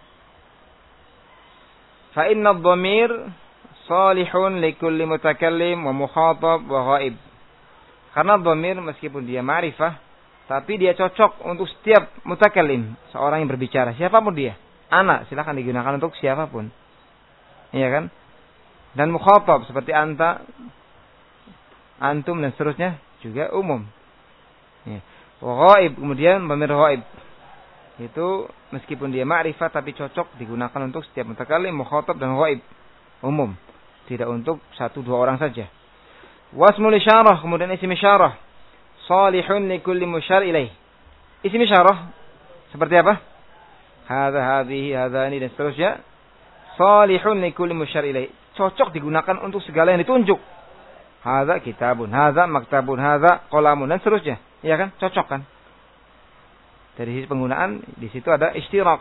Fa inna ad-dhamir salihun li kulli mutakallim wa mukhatab wa ghaib. Karena dhamir meskipun dia ma'rifah, tapi dia cocok untuk setiap mutakallim, seorang yang berbicara, siapapun dia. Ana silakan digunakan untuk siapapun. Iya kan? Dan mukhatab seperti anta, antum dan seterusnya juga umum. Ya. Wa ghaib, kemudian dhamir ghaib. Itu meskipun dia ma'rifah tapi cocok digunakan untuk setiap mutakallim, mukhatab dan ghaib. Umum, tidak untuk satu dua orang saja. Wasmul isyarah, kemudian isim isyarah, salihun li kulli musyar ilaih. Isim isyarah seperti apa? Hadza, hadhihi, hadzani dan seterusnya. Salihun li kulli musyar ilaih, cocok digunakan untuk segala yang ditunjuk. Hadza kitabun, hadza maktabun, hadza qalamun dan seterusnya. Iya kan? Cocok kan? Dari sisi penggunaan di situ ada istirak.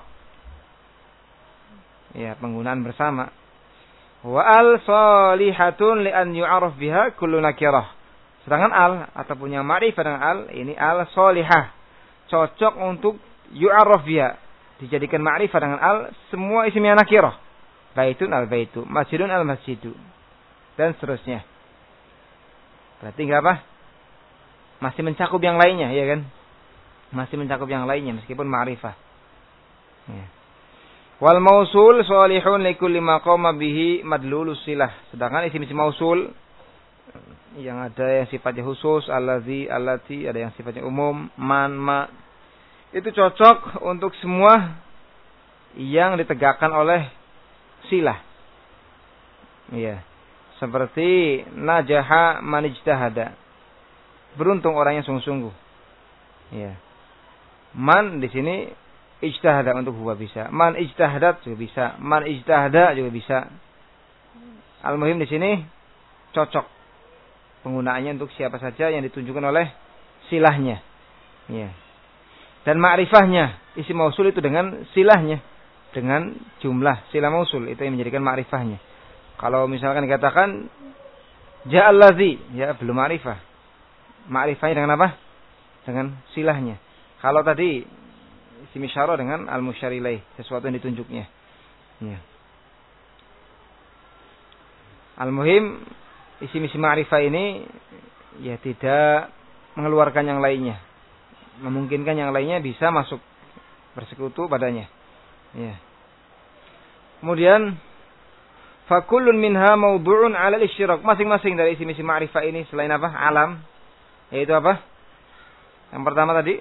Ya, penggunaan bersama. Wa al salihatun li an yu'araf biha kullu nakirah. Sedangkan al ataupun yang ma'rifah dengan al, ini al salihah, cocok untuk yu'araf biha, dijadikan ma'rifah dengan al semua isim yang nakirah. Baitun al baitu, masjidun al masjidu dan seterusnya. Berarti enggak apa? Masih mencakup yang lainnya, ya kan? Masih mencakup yang lainnya meskipun ma'rifah. Ya. Wal mausul salihun li kulli ma qama bihi madlulus silah. Sedangkan isim-isim mausul yang ada yang sifatnya khusus, allazi, allati, ada yang sifatnya umum, man, ma, itu cocok untuk semua yang ditegakkan oleh silah. Iya. Seperti najaha man ijtahada. Beruntung orang yang sungguh-sungguh. Iya. Man di sini ijtahada untuk huwa bisa. Man ijtahadat juga bisa. Man ijtahada juga bisa. Al-muhim di sini cocok penggunaannya untuk siapa saja yang ditunjukkan oleh silahnya. Ya. Dan ma'rifahnya, isim mausul itu dengan silahnya, dengan jumlah silah mausul itu yang menjadikan ma'rifahnya. Kalau misalkan dikatakan ja'al ladzi, ya belum ma'rifah. Ma'rifahnya dengan apa? Dengan silahnya. Kalau tadi isim isyarah dengan al-musyar ilaih, sesuatu yang ditunjuknya. Ya. Al-muhim isim-isim ma'rifah ini ya tidak mengeluarkan yang lainnya. Memungkinkan yang lainnya bisa masuk bersekutu padanya. Ya. Kemudian fakullun minha mawdu'un 'ala al-isytirak. Masing-masing dari isim-isim ma'rifah ini selain apa? Alam. Yaitu apa? Yang pertama tadi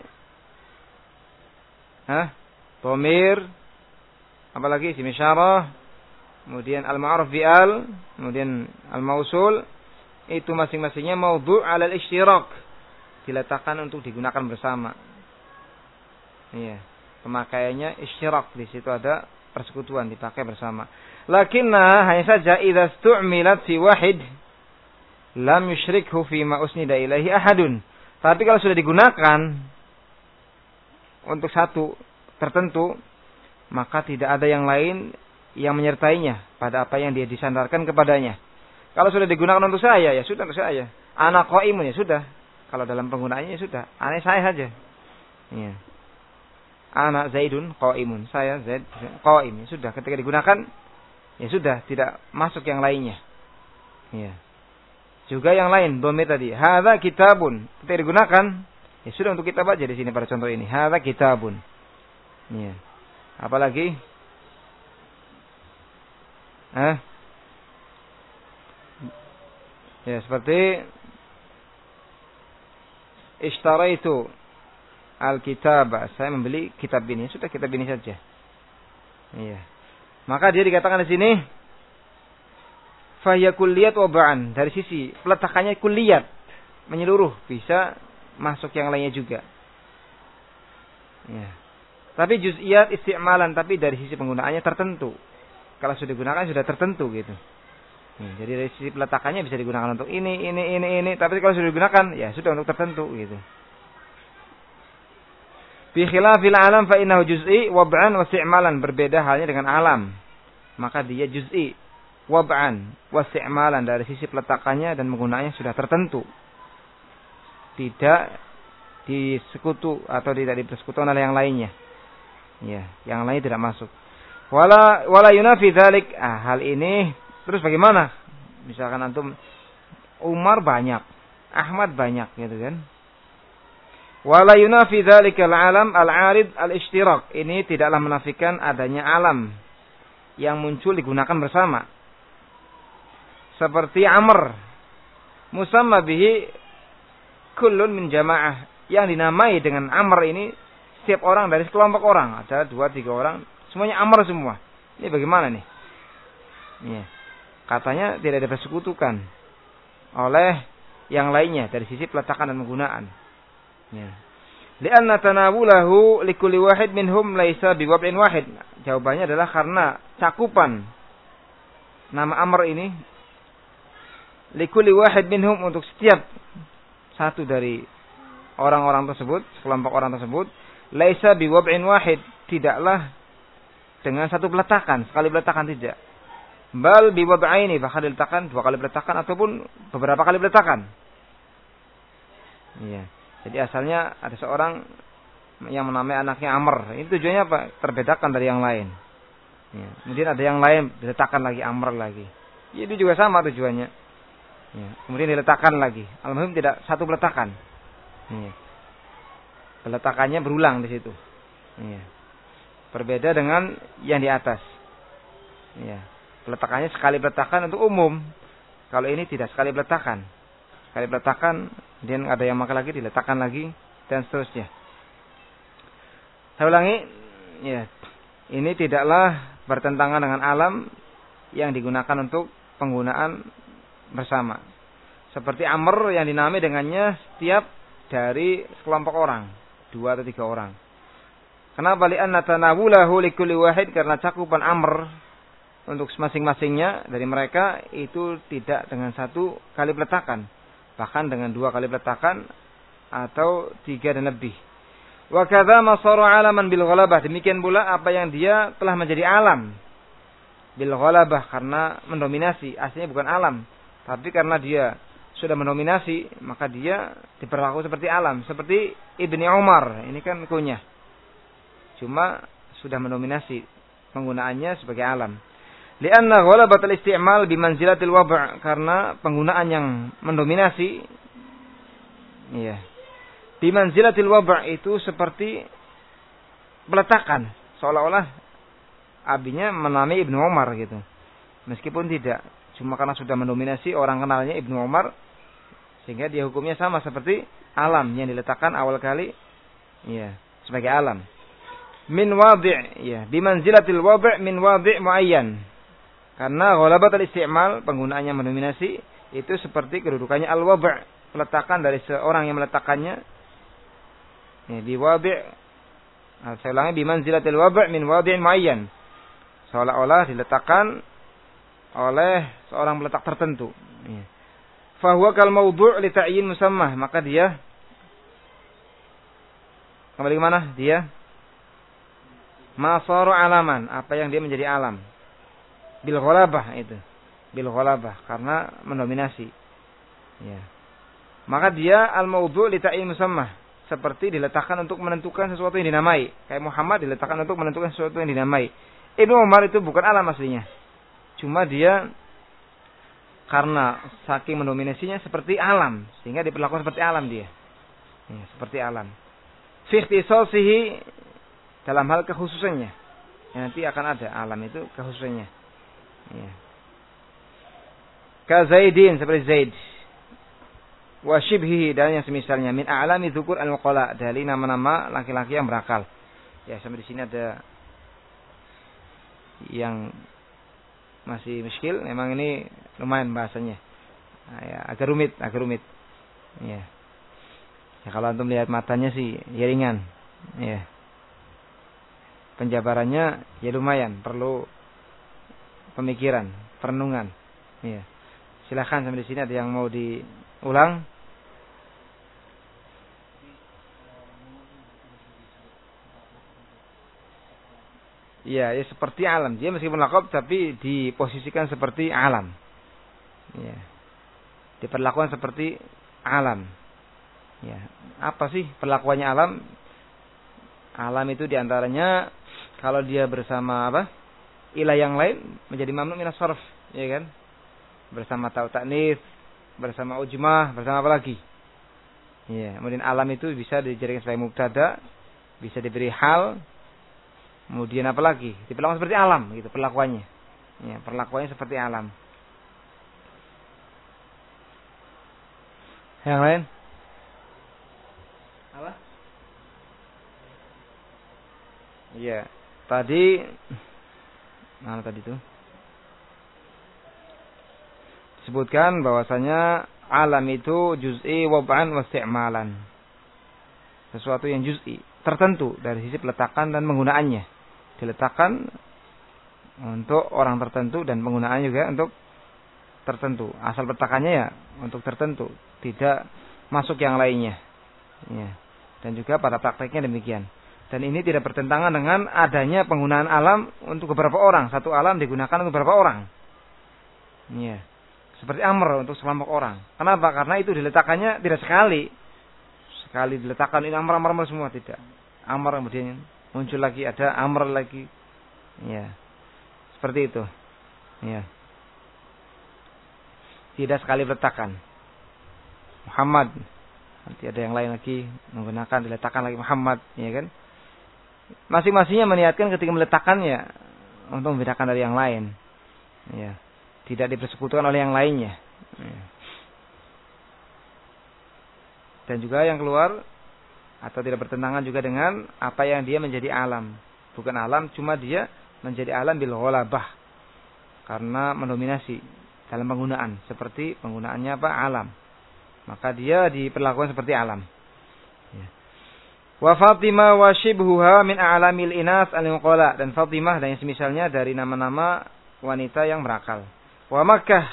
Hah? Dhamir, apalagi isim isyarah, kemudian al-ma'ruf bi'al, kemudian al-mausul, itu masing-masingnya maudhu' 'ala al-isytirak, diletakkan untuk digunakan bersama. Iya, pemakaiannya isytirak, di situ ada persekutuan, dipakai bersama. Lakinna hanya saja idza stu'milat fi wahid lam yusyrikhu fi ma usnida ilaihi ahadun. Tapi kalau sudah digunakan untuk satu tertentu, maka tidak ada yang lain yang menyertainya pada apa yang dia disandarkan kepadanya. Kalau sudah digunakan untuk saya, ya sudah untuk saya. Ana qaimun, ya sudah. Kalau dalam penggunaannya, ya sudah. Ana saya saja. Ya. Ana Zaidun qaimun. Saya Zaid qaim. Ya sudah. Ketika digunakan, ya sudah. Tidak masuk yang lainnya. Ya. Juga yang lain, dhamir tadi. Hadza kitabun. Ketika digunakan, ya sudah untuk kitab aja di sini pada contoh ini. Hadza kitabun. Ya. Apalagi? Hah? Ya seperti Ishtaraitu al-kitab. Saya membeli kitab ini. Sudah kitab ini saja. Iya. Maka dia dikatakan di sini fahiya kulliyat wab'an. Dari sisi peletakannya kulliyat, menyeluruh, bisa masuk yang lainnya juga. Ya. Tapi juz'iyat isti'malan, tapi dari sisi penggunaannya tertentu. Kalau sudah digunakan sudah tertentu gitu. Ya, jadi dari sisi peletakannya bisa digunakan untuk ini, ini, ini, ini. Tapi kalau sudah digunakan, ya sudah untuk tertentu gitu. Fi khilafil alam fa innahu juz'i wab'an wa isti'malan. Berbeda halnya dengan alam. Maka dia juz'i wab'an wa isti'malan, dari sisi peletakannya dan penggunaannya sudah tertentu. Tidak disekutu atau tidak dipersekutukan oleh yang lainnya. Ya, yang lain tidak masuk. Wala wala yunafi dzalik. Ah, hal ini terus bagaimana? Misalkan antum Umar banyak, Ahmad banyak gitu kan. Wala yunafi dzalika al-alam al-arid al-ishtirak. Ini tidaklah menafikan adanya alam yang muncul digunakan bersama. Seperti Amr, musamma bihi kullun min jamaah, yang dinamai dengan Amr ini setiap orang dari sekelompok orang, ada dua tiga orang, semuanya Amr semua. Ini bagaimana nih? Ya. Katanya tidak dipersekutukan oleh yang lainnya dari sisi peletakan dan penggunaan. Ya. Lianna tanawulahu likulli wahid minhum laisa biwab'in wahid. Jawabannya adalah karena cakupan nama Amr ini likulli wahid minhum, untuk setiap satu dari orang-orang tersebut, sekelompok orang tersebut, laisa biwab'in wahid, tidaklah dengan satu peletakan, sekali peletakan tidak. Bal biwab'aini, bahkan diletakkan dua kali peletakan ataupun beberapa kali peletakan. Iya. Jadi asalnya ada seorang yang menamai anaknya Amr. Ini tujuannya apa? Terbedakan dari yang lain. Ya. Kemudian ada yang lain diletakkan lagi Amr lagi. Jadi juga sama tujuannya. Ya. Kemudian diletakkan lagi. Alhamdulillah tidak satu peletakan. Ya. Peletakannya berulang di situ. Ya. Berbeda dengan yang di atas. Ya. Peletakannya sekali peletakan untuk umum. Kalau ini tidak sekali peletakan. Sekali peletakan, kemudian ada yang maka lagi diletakkan lagi, dan seterusnya. Saya ulangi, ya, ini tidaklah bertentangan dengan alam yang digunakan untuk penggunaan bersama. Seperti Amr yang dinamai dengannya setiap dari sekelompok orang, dua atau tiga orang. Kenapa? Li'anna tanawulahu likulli wahid, karena cakupan Amr untuk masing-masingnya dari mereka itu tidak dengan satu kali peletakan. Bahkan dengan dua kali peletakan atau tiga dan lebih. Wa kadza masaru alaman bil ghalabah. Demikian pula apa yang dia telah menjadi alam bil ghalabah, karena mendominasi. Aslinya bukan alam, tapi karena dia sudah mendominasi, maka dia diperlakukan seperti alam. Seperti Ibni Umar, ini kan kunyah, cuma sudah mendominasi, penggunaannya sebagai alam. Lianna ghalabatul isti'mal bimanzilatil wab', karena penggunaan yang mendominasi, iya, bimanzilatil wab' itu seperti peletakan, seolah-olah abinya menamai Ibnu Umar gitu. Meskipun tidak, cuma karena sudah mendominasi, orang kenalnya Ibnu Umar, sehingga dia hukumnya sama seperti alam yang diletakkan awal kali, iya, sebagai alam. Min wadi', iya, bimanzilatil wab' min wadi' muayyan. Karena ghalabatul isti'mal, penggunaannya mendominasi, itu seperti kedudukannya al-wab', peletakan dari seorang yang meletakkannya. Ya, di wab', nah, saya ulangi, bimanzilatil wab' min wadi'in muayyan. Seolah-olah diletakkan oleh seorang peletak tertentu. Ya. Fahuwa kal mawdu' li ta'yin musammah, maka dia kembali ke mana? Dia masaru alaman, apa yang dia menjadi alam. Bil ghalabah itu. Bil ghalabah, karena mendominasi. Ya. Maka dia al-mawdu' li ta'yin musammah, seperti diletakkan untuk menentukan sesuatu yang dinamai. Kayak Muhammad diletakkan untuk menentukan sesuatu yang dinamai. Ibnu Umar itu bukan alam aslinya. Cuma dia karena saking mendominasinya seperti alam, sehingga diperlakukan seperti alam dia. Ya, seperti alam. Fi ikhtisasihi, dalam hal kekhususannya. Ya, nanti akan ada alam itu kekhususannya. Ya. Ka Zaidin, seperti Zaid. wa syibhihi dan yang semisalnya min a'lami dzukur al-uqala dari nama-nama laki-laki yang berakal. Ya, sampai di sini ada yang masih muskil, memang ini lumayan bahasanya. Nah, ya, agak rumit, agak rumit. Ya. Ya kalau antum lihat matanya sih ya ringan. Ya. Penjabarannya ya lumayan, perlu pemikiran, perenungan. Ya. Silakan sampai di sini ada yang mau diulang. Ya, ya seperti alam. Dia meskipun laqab tapi diposisikan seperti alam. Ya. Diperlakukan seperti alam. Ya. Apa sih perlakuannya alam? Alam itu diantaranya kalau dia bersama apa? Ilah yang lain menjadi mamnu minas sarf, ya kan? Bersama ta'u ta'nits, bersama ujmah, bersama apa lagi? Ya, kemudian alam itu bisa dijadikan sebagai mubtada, bisa diberi hal. Kemudian apa lagi? Diperlakukan seperti alam gitu perlakuannya. Ya, perlakuannya seperti alam. Yang lain? Apa? Iya. Tadi mana tadi itu? Disebutkan bahwasanya alam itu juz'i wab'an wa isti'malan. Sesuatu yang juz'i, tertentu dari sisi peletakan dan penggunaannya. Diletakkan untuk orang tertentu dan penggunaannya juga untuk tertentu. Asal peletakannya ya untuk tertentu, tidak masuk yang lainnya. Ya. Dan juga pada prakteknya demikian. Dan ini tidak bertentangan dengan adanya penggunaan alam untuk beberapa orang. Satu alam digunakan untuk beberapa orang. Ya. Seperti amr untuk sekelompok orang. Kenapa? Karena itu diletakkannya tidak sekali. Sekali diletakkan ini amr, amr, amr semua. Tidak. Amr kemudian muncul lagi, ada amr lagi. Ya. Seperti itu. Ya. Tidak sekali diletakkan. Muhammad. Nanti ada yang lain lagi menggunakan, diletakkan lagi Muhammad. Ya kan? Masing-masingnya meniatkan ketika meletakkannya untuk membedakan dari yang lain. Ya. Tidak dipersekutukan oleh yang lainnya. Ya. Dan juga yang keluar atau tidak bertentangan juga dengan apa yang dia menjadi alam. Bukan alam, cuma dia menjadi alam bil ghalabah. Karena mendominasi dalam penggunaan. Seperti penggunaannya apa? Alam. Maka dia diperlakukan seperti alam. Ya. Wa Fatimah wa shibhuha min a'lamil inas al-muqala. Dan Fatimah dan yang semisalnya dari nama-nama wanita yang berakal. Wa Makkah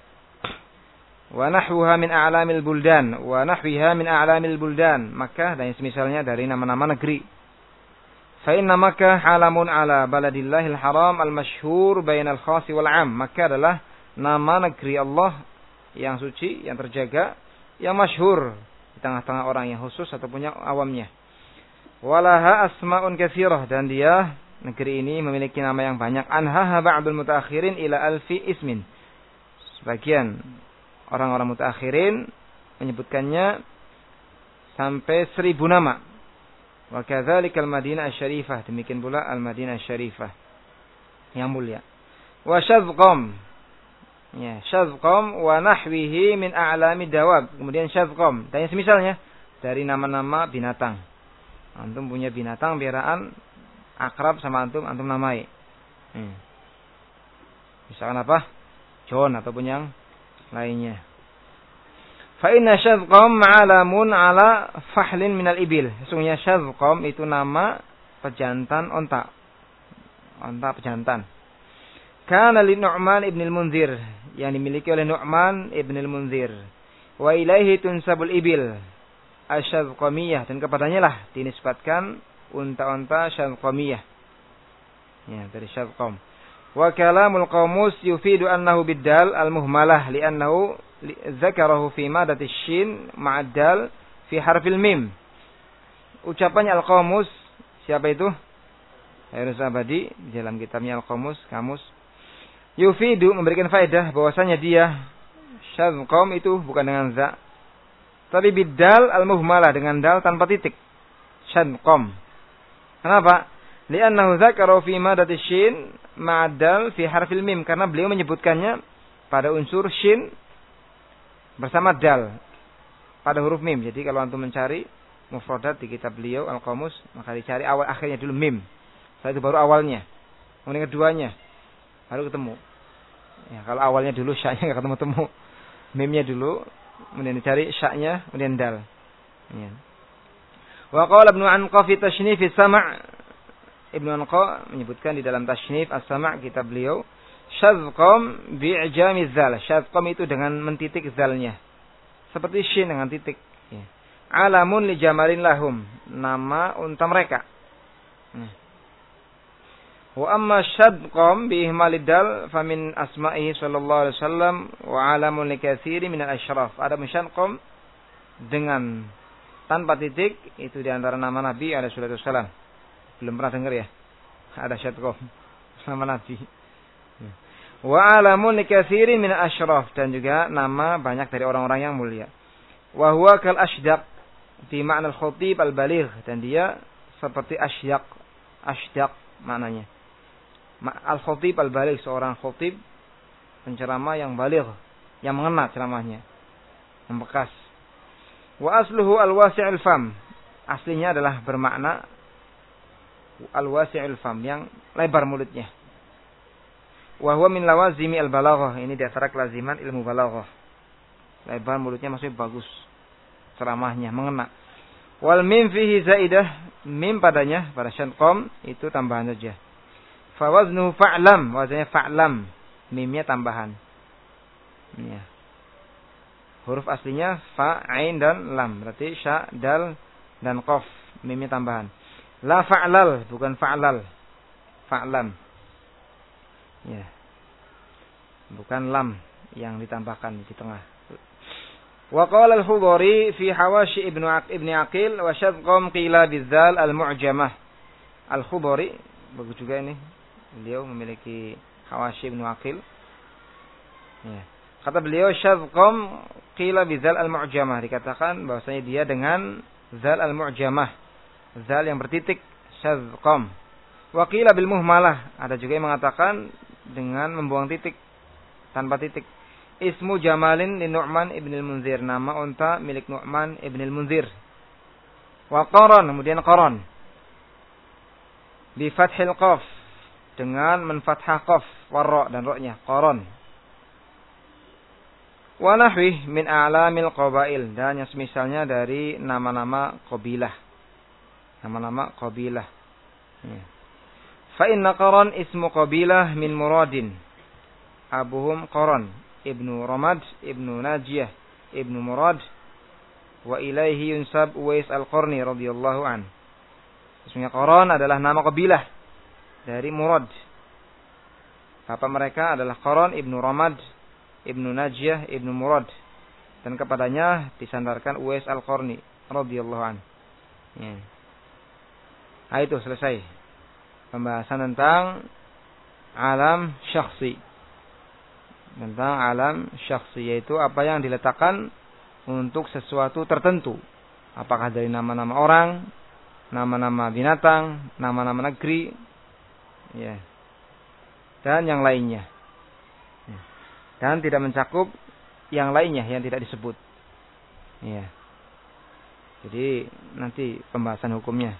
wa nahwuha min a'lamil buldan wa nahwiha min a'lamil buldan. Makkah dan semisalnya dari nama-nama negeri. Fa inna Makkah halamun ala baladillahil haram al-masyhur bainal khas wal 'am. Makkah adalah nama negeri Allah yang suci, yang terjaga, yang masyhur di tengah-tengah orang yang khusus ataupun yang awamnya. Walaha asma'un katsirah dan dia negeri ini memiliki nama yang banyak. Anhaha ba'dul mutaakhirin ila alfi ismin. Sebagian orang-orang mutaakhirin menyebutkannya sampai seribu nama. Wa kadzalika al-Madinah asy-Syarifah, demikian pula al-Madinah asy-Syarifah yang mulia. Wa Syadqam. Ya, Syadqam wa nahwihi min a'lami dawab. Kemudian Syadqam dan yang semisalnya dari nama-nama binatang. Antum punya binatang piaraan akrab sama antum, antum namai. Hmm. Misalkan apa? John ataupun yang lainnya. Fa inna Syadqam 'alamun 'ala fahlin minal ibil. Sesungguhnya Syadqam itu nama pejantan onta. Onta pejantan. Kana li Nu'man ibn al-Munzir, yang dimiliki oleh Nu'man ibn al-Munzir. Wa ilaihi tunsabul ibil asyadqamiyah, dan kepadanya lah dinisbatkan unta-unta syadqamiyah. Ya, dari Syadqam. Wa kalamul qamus yufidu annahu biddal al-muhmalah li'annahu dzakarahu fi madati shin ma'addal fi harfil mim. Ucapannya al-qamus, siapa itu? Hairus Abadi dalam kitabnya al-qamus, kamus. Yufidu memberikan faedah bahwasanya dia Syadqam itu bukan dengan za, tapi biddal al-muhmalah dengan dal tanpa titik. Syadqam. Kenapa? Li'annahu dzakara fi madati shin ma'addal fi harfil mim, karena beliau menyebutkannya pada unsur shin bersama dal. pada huruf mim. Jadi kalau antum mencari mufradat di kitab beliau Al-Qamus, maka dicari awal akhirnya dulu mim. Setelah itu baru awalnya. Kemudian keduanya baru ketemu. Ya, kalau awalnya dulu sya'nya enggak ketemu-temu. Mimnya dulu, kemudian dicari sya'nya, kemudian dal. Ya. Wa qala Ibnu Anqa fi tashnif as-sam'. Ibnu Anqa menyebutkan di dalam tashnif as-sam' kitab beliau, syadzqam bi'jami dzal. Syadzqam itu dengan mentitik zalnya. Seperti shin dengan titik. Ya. Alamun li jamalin lahum, nama unta mereka. Ya. Wa amma syadzqam bi ihmalid dal famin asma'ihi sallallahu alaihi wasallam wa alamun li katsiri minal asyraf. Ada syadzqam dengan tanpa titik itu di antara nama Nabi alaihi wasallam. Belum pernah dengar ya? Ada syadzqam nama Nabi. Wa alamun likatsirin min asyraf, dan juga nama banyak dari orang-orang yang mulia. Wa huwa kal asydaq di makna al-khatib al-baligh, dan dia seperti asydaq. Asydaq maknanya. Al-khatib al-baligh, seorang khatib penceramah yang baligh, yang mengena ceramahnya, membekas. Wa asluhu al-wasi'ul fam. Aslinya adalah bermakna al-wasi'ul fam, yang lebar mulutnya. Wa huwa min lawazimi al-balaghah. Ini di antara kelaziman ilmu balaghah. Lebar mulutnya maksudnya bagus. Ceramahnya mengena. Wal mim fihi zaidah. Mim padanya pada syadzqam itu tambahan saja. Fa waznuhu fa'lam. Wazannya fa'lam. Mimnya tambahan. Ya. Huruf aslinya fa, ain dan lam. Berarti sya, dal dan qaf. Mimnya tambahan. La fa'lal, bukan fa'lal. Fa'lam. Ya. Bukan lam yang ditambahkan di tengah. Wa qala al-Khudhari fi hawashi Ibnu Ibni Aqil wa syadzqam qila bidzal al-mu'jamah. Al-Khudhari bagus juga ini. Beliau memiliki hawashi Ibnu Aqil. Ya. Kata beliau syadzqam qila bidzal al-mu'jamah, dikatakan bahwasanya dia dengan zal al-mu'jamah. Zal yang bertitik, syadzqam. Wa qila bil muhmalah, ada juga yang mengatakan dengan membuang titik, tanpa titik. Ismu Jamalin li Nu'man ibn al-Munzir, nama unta milik Nu'man ibn al-Munzir. Wa qaran, kemudian qaran bi fathil qaf, dengan menfathah qaf warra dan ra-nya, qaran. Wa nahwi min a'lamil qabail, dan yang semisalnya dari nama-nama qabilah. Nama-nama qabilah. Ya. Fa inna qaran ismu qabilah min Muradin. Abuhum Qaran ibnu Ramad ibnu Najiyah ibnu Murad, wa ilaihi yunsab Uwais al-Qarni radhiyallahu an. Sesungguhnya Qaran adalah nama qabilah dari Murad. Bapak mereka adalah Qaran ibnu Ramad ibnu Najiyah ibnu Murad, dan kepadanya disandarkan Uwais al-Qarni radhiyallahu an. Ya. Nah, itu selesai pembahasan tentang alam syakhsi. Tentang alam syakhsi, yaitu apa yang diletakkan untuk sesuatu tertentu. Apakah dari nama-nama orang, nama-nama binatang, nama-nama negeri, ya, dan yang lainnya. Dan tidak mencakup yang lainnya yang tidak disebut. Ya. Jadi nanti pembahasan hukumnya.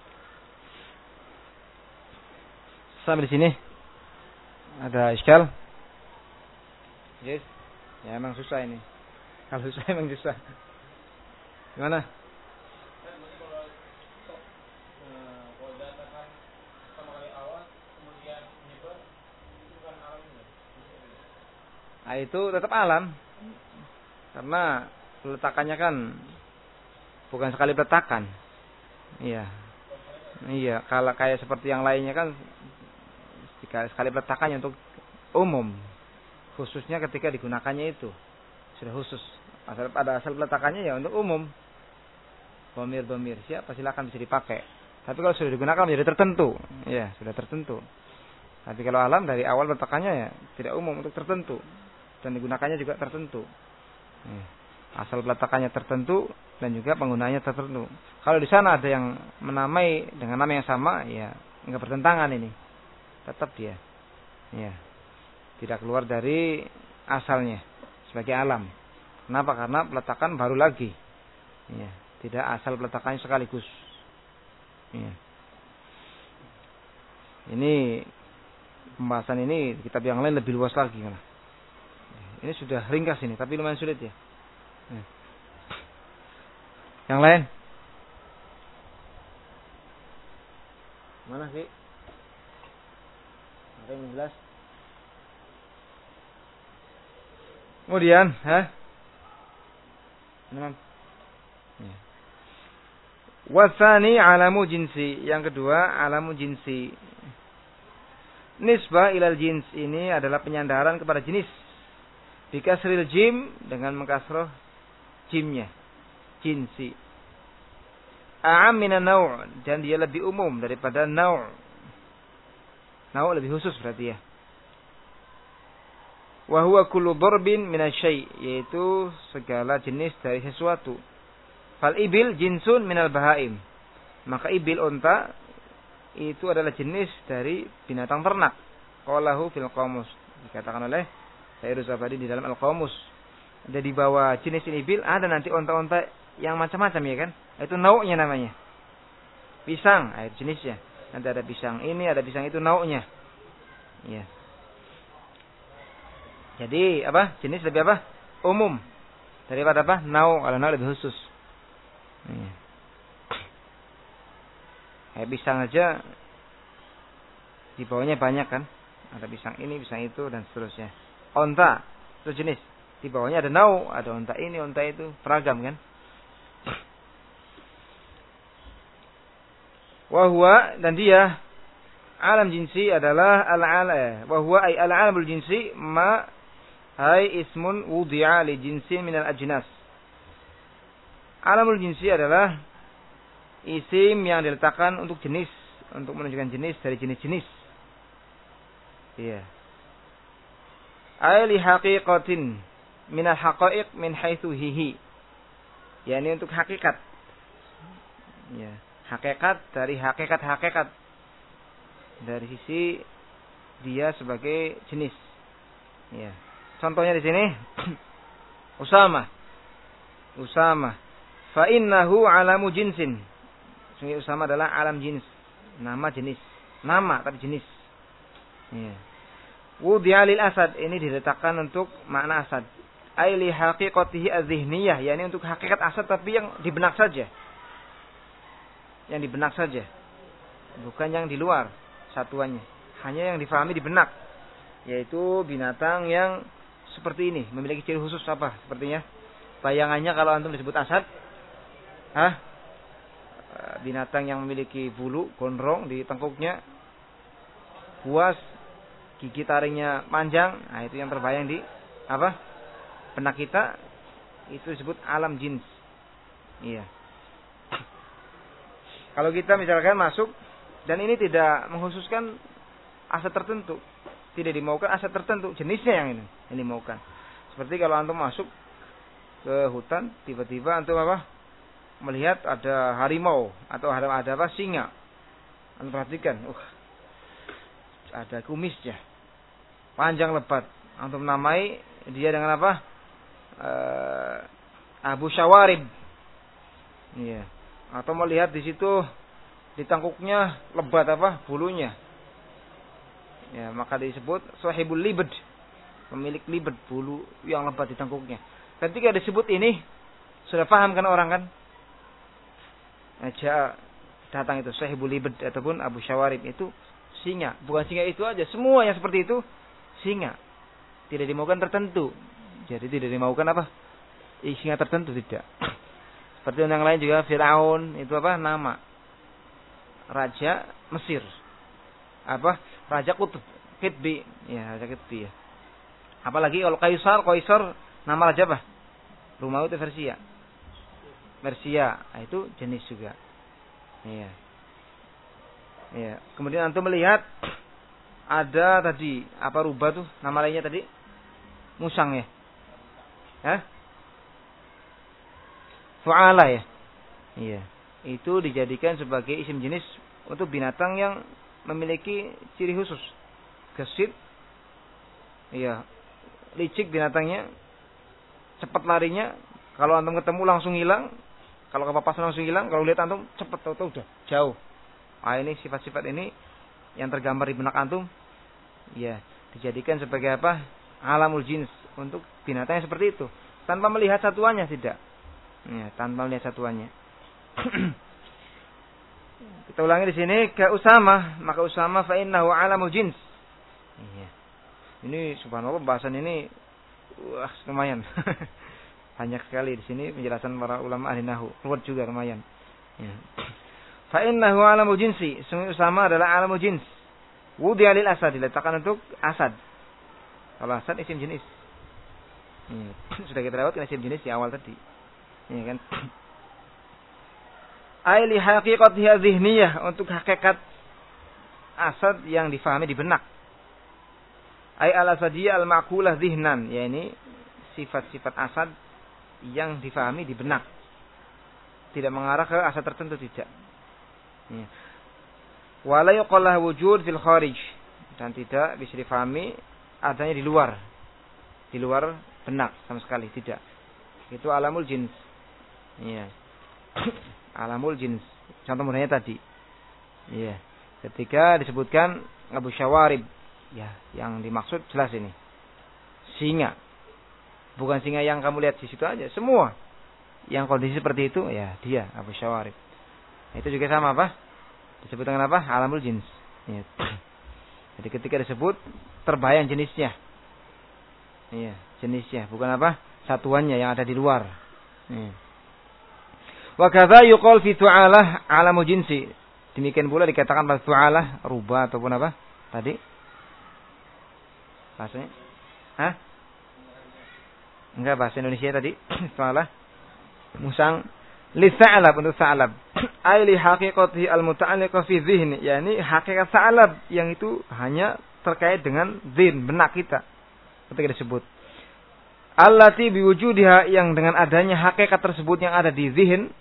Sampai di sini ada iskal? Yes. Ya emang susah ini. Kalau susah emang susah. Gimana? Nah, itu tetap alam. Karena peletakannya kan bukan sekali peletakan. Iya. Iya, kalau kayak seperti yang lainnya kan sekali peletakannya untuk umum. Khususnya ketika digunakannya itu sudah khusus. Asal pada asal peletakannya ya untuk umum. Bomir-bomir siapa silakan bisa dipakai. Tapi kalau sudah digunakan menjadi tertentu, ya sudah tertentu. Tapi kalau alam dari awal peletakannya ya tidak umum, untuk tertentu, dan digunakannya juga tertentu. Ya. Asal peletakannya tertentu dan juga penggunaannya tertentu. Kalau di sana ada yang menamai dengan nama yang sama, ya enggak bertentangan ini. Tetap dia, ya tidak keluar dari asalnya sebagai alam. Kenapa? Karena peletakan baru lagi, Ya, tidak asal peletakannya sekaligus. Ya. Ini pembahasan ini kitab yang lain lebih luas lagi. Ini sudah ringkas ini, tapi lumayan sulit ya. Ya. Yang lain? Mana sih? Ada yang jelas? Kemudian, ha? Enam. Ya. Wasani alamu jinsi. Yang kedua, alamu jinsi. Nisbah ilal jins ini adalah penyandaran kepada jenis. Bikasril jim dengan mengkasroh jimnya. Jinsi. A'am minan naw' dan dia lebih umum daripada naw'. Naw' lebih khusus berarti ya. Wa huwa kullu darbin minasyai' yaitu segala jenis dari sesuatu. Fal ibil jinsun minal bahaim. Maka ibil unta itu adalah jenis dari binatang ternak. Qalahu fil qamus. Dikatakan oleh Sayyidus Zabadi di dalam Al-Qamus. Ada di bawah jenis ini ibil ada nanti unta-unta yang macam-macam ya kan? Itu nau'nya namanya. Pisang, air jenisnya. Nanti ada pisang ini, ada pisang itu nau'nya. Ya. Jadi apa? Jenis lebih apa? Umum. Daripada apa? Nau', kalau nau' lebih khusus. Ya. Kayak pisang aja di bawahnya banyak kan? Ada pisang ini, pisang itu dan seterusnya. Onta, itu jenis. Di bawahnya ada nau', ada onta ini, onta itu, beragam kan? Wahwa dan dia alam jinsi adalah al-ala. Wahwa ay al-alamul jinsi ma hay ismun wudi'a li jinsi minal ajnas. Alamul jinsi adalah isim yang diletakkan untuk jenis, untuk menunjukkan jenis dari jenis-jenis. Iya. Ay li haqiqatin minal haqa'iq min haitsu hihi. Yani untuk hakikat. Ya. Hakikat dari hakikat-hakikat dari sisi dia sebagai jenis. Ya. Contohnya di sini Usama. Usama. Fa innahu alamu jinsin. Sungguh Usama adalah alam jins, nama jenis. Nama tapi jenis. Ya. Wudi'a lil asad ini diletakkan untuk makna asad. Ai li haqiqatihi adz-dzihniyah, yakni untuk hakikat asad tapi yang di benak saja. Yang di benak saja, bukan yang di luar satuannya, hanya yang difahami di benak, yaitu binatang yang seperti ini memiliki ciri khusus apa sepertinya bayangannya kalau antum disebut asad, ah binatang yang memiliki bulu gondrong di tengkuknya, buas, gigi taringnya panjang, nah itu yang terbayang di apa benak kita, itu disebut alam jins. Iya. Kalau kita misalkan masuk dan ini tidak mengkhususkan aset tertentu, tidak dimaukan aset tertentu, jenisnya yang ini yang dimaukan. Seperti kalau antum masuk ke hutan, tiba-tiba antum apa? Melihat ada harimau atau ada ada apa? Singa. Antum perhatikan, uh, ada kumisnya, panjang lebat. Antum namai dia dengan apa? Uh, Abu Syawarib. Iya. Yeah. Atau melihat di situ di tangkuknya lebat apa bulunya, ya maka disebut sahibul libed, pemilik libed, bulu yang lebat di tangkuknya. Ketika disebut ini sudah paham kan orang kan? Aja datang itu sahibul libed ataupun Abu Syawarib itu singa, bukan singa itu aja, semua yang seperti itu singa. Tidak dimaukan tertentu, jadi tidak dimaukan apa? Singa tertentu tidak. Seperti yang lain juga Firaun itu apa nama raja Mesir, apa raja Qutb Qitbi, ya raja Qitbi ya. Apalagi kalau Kaisar, Kaisar nama raja apa? Romawi atau Persia? Persia, nah, itu jenis juga. Iya. Iya. Kemudian antum melihat ada tadi apa rubah tuh nama lainnya tadi musang ya, ya. Fu'ala ya. Iya. Itu dijadikan sebagai isim jenis untuk binatang yang memiliki ciri khusus. Gesit. Iya. Licik binatangnya. Cepat larinya. Kalau antum ketemu langsung hilang. Kalau kepapasan langsung hilang, kalau lihat antum cepet tahu-tahu udah jauh. Ah ini sifat-sifat ini yang tergambar di benak antum, ya dijadikan sebagai apa? Alamul jins untuk binatang yang seperti itu, tanpa melihat satuannya tidak. Ya, tanpa melihat satuannya. Kita ulangi di sini ke Usama, maka Usama fa innahu alamul jins. Iya. Ini subhanallah pembahasan ini wah lumayan. Banyak sekali di sini penjelasan para ulama ahli nahwu. Keluar juga lumayan. Ya. Fa innahu alamul jinsi. Sungguh Usama adalah alamul jins. Wudi'a lil asad, diletakkan untuk asad. Kalau asad isim jenis. Ya. Sudah kita lewatkan isim jenis di awal tadi. Ya kan? Ai li haqiqatiha zihniyah, untuk hakikat asad yang difahami di benak. Ai al-asadiyah al-ma'qulah zihnan, yakni sifat-sifat asad yang difahami di benak. Tidak mengarah ke asad tertentu, tidak. Ya. Wala yuqallah wujud fil kharij, dan tidak bisa difahami adanya di luar. Di luar benak sama sekali tidak. Itu alamul jins. Iya. Alamul jins. Contoh mudahnya tadi. Iya. Ketika disebutkan Abu Syawarib, ya, yang dimaksud jelas ini. Singa. Bukan singa yang kamu lihat di situ aja, semua yang kondisi seperti itu, ya dia Abu Syawarib. Itu juga sama apa? Disebut dengan apa? Alamul jins. Ya. Jadi ketika disebut terbayang jenisnya. Iya, jenisnya, bukan apa? Satuannya yang ada di luar. Ya. Wa kadza yuqal fi tu'alah alamul jinsi. Demikian pula dikatakan pada tu'alah rubah ataupun apa? Tadi? Bahasanya? Hah? Enggak, bahasa Indonesia tadi. Tu'alah musang li sa'lab, untuk sa'lab. Ai li haqiqati al-muta'alliqah fi dhihni, yakni hakikat sa'lab yang itu hanya terkait dengan zin, benak kita. Ketika disebut allati biwujudiha, yang dengan adanya hakikat tersebut yang ada di zihin,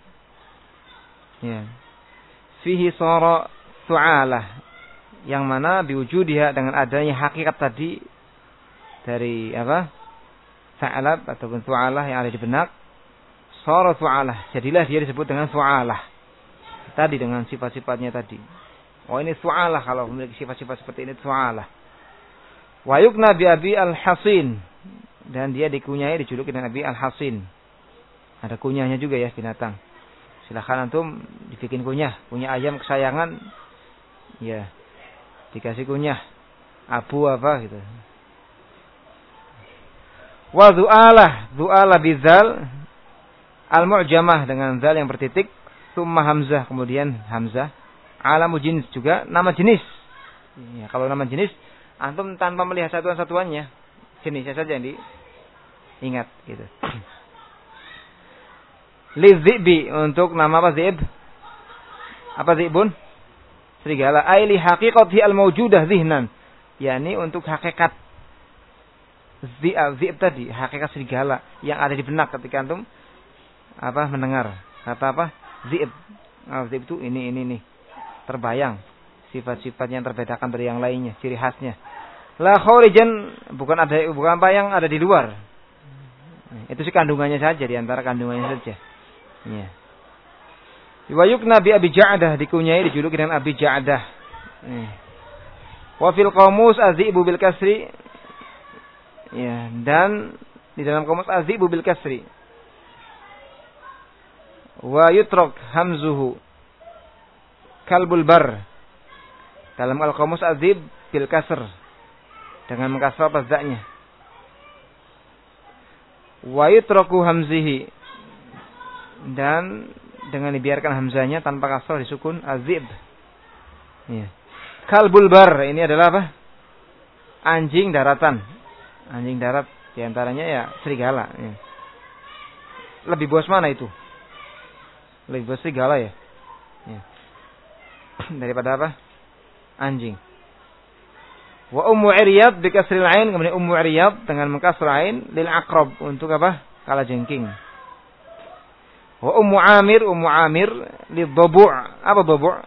ya, fihi sara tu'alah, yang mana biwujudiha, dengan adanya hakikat tadi dari apa? Sa'lab ataupun tu'alah yang ada di benak, sara tu'alah, jadilah dia disebut dengan tu'alah. Tadi dengan sifat-sifatnya tadi. Oh ini tu'alah, kalau memiliki sifat-sifat seperti ini tu'alah. Wa yukna bi Abi Al-Hasin, dan dia dikunyai, dijuluki dengan Abi Al-Hasin. Ada kunyahnya juga ya binatang. Silakan antum dibikin kunyah, kunyah ayam kesayangan, ya dikasih kunyah Abu apa gitu. Wa du'alah, du'alah bizal al-mu'jamah, dengan zal yang bertitik, summa hamzah, kemudian hamzah. Alamu jenis juga nama jenis. Ya, kalau nama jenis antum tanpa melihat satuan-satuannya, jenisnya saja yang diingat gitu. Lizibi, untuk nama apa zib? Apa zibun? Serigala. Ai li haqiqati al-mawjudah zihnan, yakni untuk hakikat zib tadi, hakikat serigala yang ada di benak ketika antum apa mendengar kata apa? Zib. Nah, zib itu ini ini nih. Terbayang sifat-sifat yang terbedakan dari yang lainnya, ciri khasnya. La kharijan, bukan ada, bukan apa yang ada di luar. Itu sih kandungannya saja, di antara kandungannya saja. Ya. Wa yukna bi Abi Ja'dah, dikunyai, dijuluki dengan Abi Ja'dah. Wa fil qamus azibu bil kasri. Ya, dan di dalam qamus azibu bil kasri. Wa yutrak hamzuhu kalbul bar. Dalam al-qamus azib bil kasr, dengan mengkasrah pazaknya. Wa yutraku hamzihi, dan dengan dibiarkan hamzanya tanpa kasrah disukun azib. Ya. Kalbul bar, ini adalah apa? Anjing daratan. Anjing darat, diantaranya ya serigala. Ya. Lebih bos mana itu? Lebih bos serigala ya. Ya. Daripada apa? Anjing. Wa ummu iryad bi kasril ain, kemudian ummu iryad dengan mengkasrah ain, lil aqrab, untuk apa? Kalajengking. Wa ummu amir, ummu amir lid dhabu'. Apa dhabu'?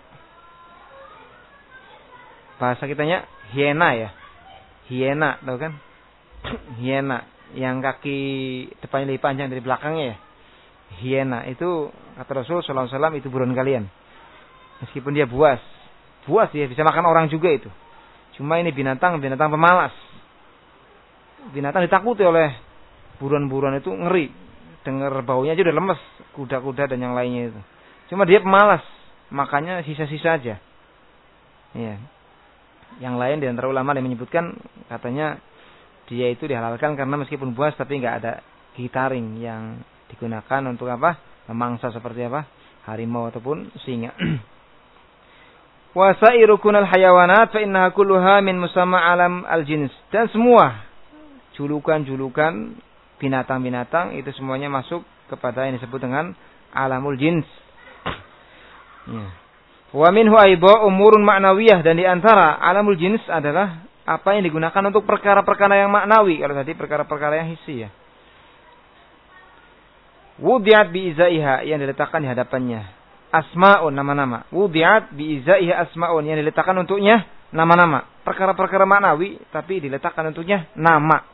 Bahasa kitanya hiena ya. Hiena, tahu kan? Hiena yang kaki depannya lebih panjang dari belakangnya ya. hiena itu kata Rasul sallallahu alaihi wasallam itu buruan kalian. Meskipun dia buas. Buas ya bisa makan orang juga itu. Cuma ini binatang binatang pemalas. Binatang ditakuti oleh buruan-buruan itu ngeri. Dengar baunya aja udah lemes, kuda-kuda dan yang lainnya itu. Cuma dia pemalas, makannya sisa-sisa aja. Iya. Yang lain di antara ulama yang menyebutkan katanya dia itu dihalalkan karena meskipun buas tapi enggak ada gitaring yang digunakan untuk apa? Memangsa seperti apa? Harimau ataupun singa. Wa sa'iru kunal hayawanat fa innaha kulluha min musamma alam al-jins. Dan semua julukan-julukan binatang-binatang itu semuanya masuk kepada yang disebut dengan alamul jins. Ya. Wa minhu aidha umurun ma'nawiyah, dan di antara alamul jins adalah apa yang digunakan untuk perkara-perkara yang maknawi. Kalau tadi perkara-perkara yang hissi ya. Wudi'at bi'izaiha, yang diletakkan di hadapannya. Asma'un, nama-nama. Wudi'at bi'izaiha asma'un, yang diletakkan untuknya nama-nama. Perkara-perkara maknawi tapi diletakkan untuknya nama.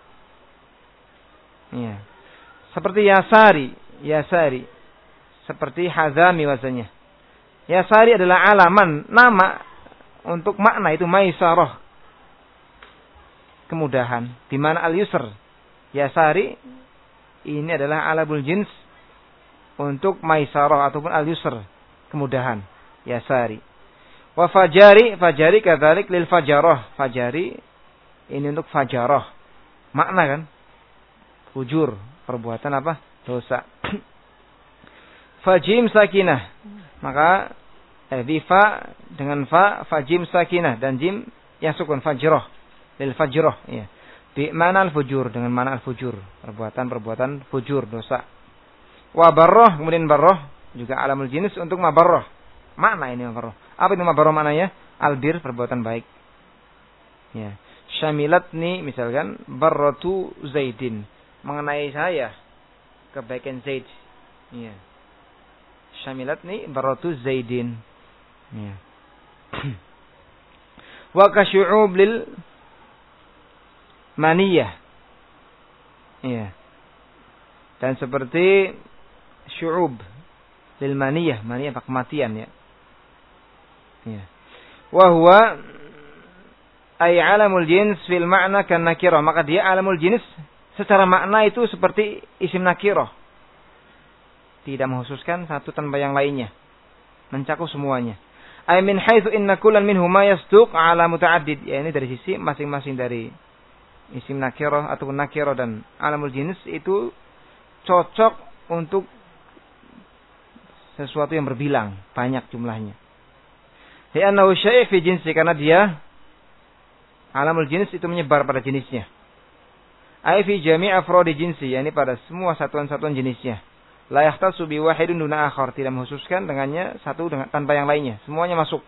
Ya. Seperti Yasari, Yasari. Seperti Hazami wazannya. Yasari adalah alaman, nama untuk makna itu maisarah. Kemudahan. Di mana al-yusr. Yasari ini adalah alamul jins untuk maisarah ataupun al-yusr. Kemudahan. Yasari. Wa fajari, fajari kadzalik lil fajarah. Fajari ini untuk fajarah. Makna kan? Fujur, perbuatan apa? Dosa. Fajim sakinah. Maka eh, di fa dengan fa fajim sakinah dan jim yang sukun fajroh lil fajroh ya. Bi mana al fujur, dengan mana al fujur, perbuatan-perbuatan fujur, dosa. Wa barroh, kemudian barroh juga alamul jenis untuk mabarroh. Makna ini mabarroh. Apa itu mabarroh maknanya? Albir, perbuatan baik. Ya. Syamilatni misalkan barratu Zaidin, mengenai saya kebaikan Zaid. Ya. Syamilatni barratu Zaidin. Ya. Wa kasyu'ub lil maniyah. Ya. Dan seperti syu'ub lil maniyah, maniyah kematian ya. Ya. Wa huwa ay alamul jins fil ma'na kan nakirah, maka dia alamul jins secara makna itu seperti isim nakirah. Tidak menghususkan satu tanpa yang lainnya. Mencakup semuanya. Ay min haitsu inna kullan minhuma yasduq ala muta'addid. Ya, ini dari sisi masing-masing dari isim nakirah ataupun nakirah dan alamul jins itu cocok untuk sesuatu yang berbilang, banyak jumlahnya. Li'annahu syai' fi jinsi, karena dia alamul jins itu menyebar pada jenisnya. Ai fi jami' afrodi jinsi, yakni pada semua satuan-satuan jenisnya. La yahtasu bi wahidin duna akhar, tidak menghususkan dengannya satu dengan tanpa yang lainnya, semuanya masuk.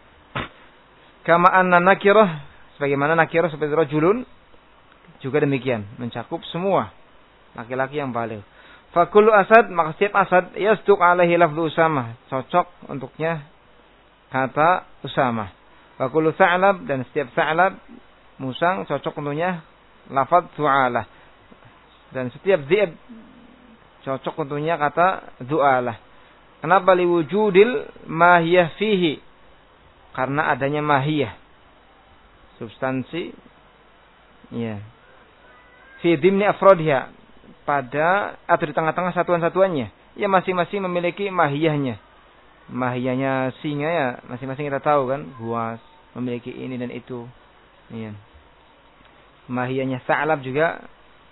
Kama anna nakirah, sebagaimana nakirah seperti rajulun juga demikian, mencakup semua laki-laki yang baligh. Fa kullu asad, maka setiap asad yasduq alaihi lafdhu Usamah, cocok untuknya kata Usamah. Fa kullu sa'lab, dan setiap sa'lab musang cocok untuknya lafaz su'alah. Dan setiap dhi'ab cocok untuknya kata du'alah. Kenapa liwujudil mahiyah fihi? Karena adanya mahiyah, substansi ya. Fi dhimni afrodhiya, pada atau di tengah-tengah satuan-satuannya. Ya masing-masing memiliki mahiyahnya. Mahiyahnya singa ya masing-masing kita tahu kan, buas memiliki ini dan itu. Iya. Mahiyahnya sa'lab juga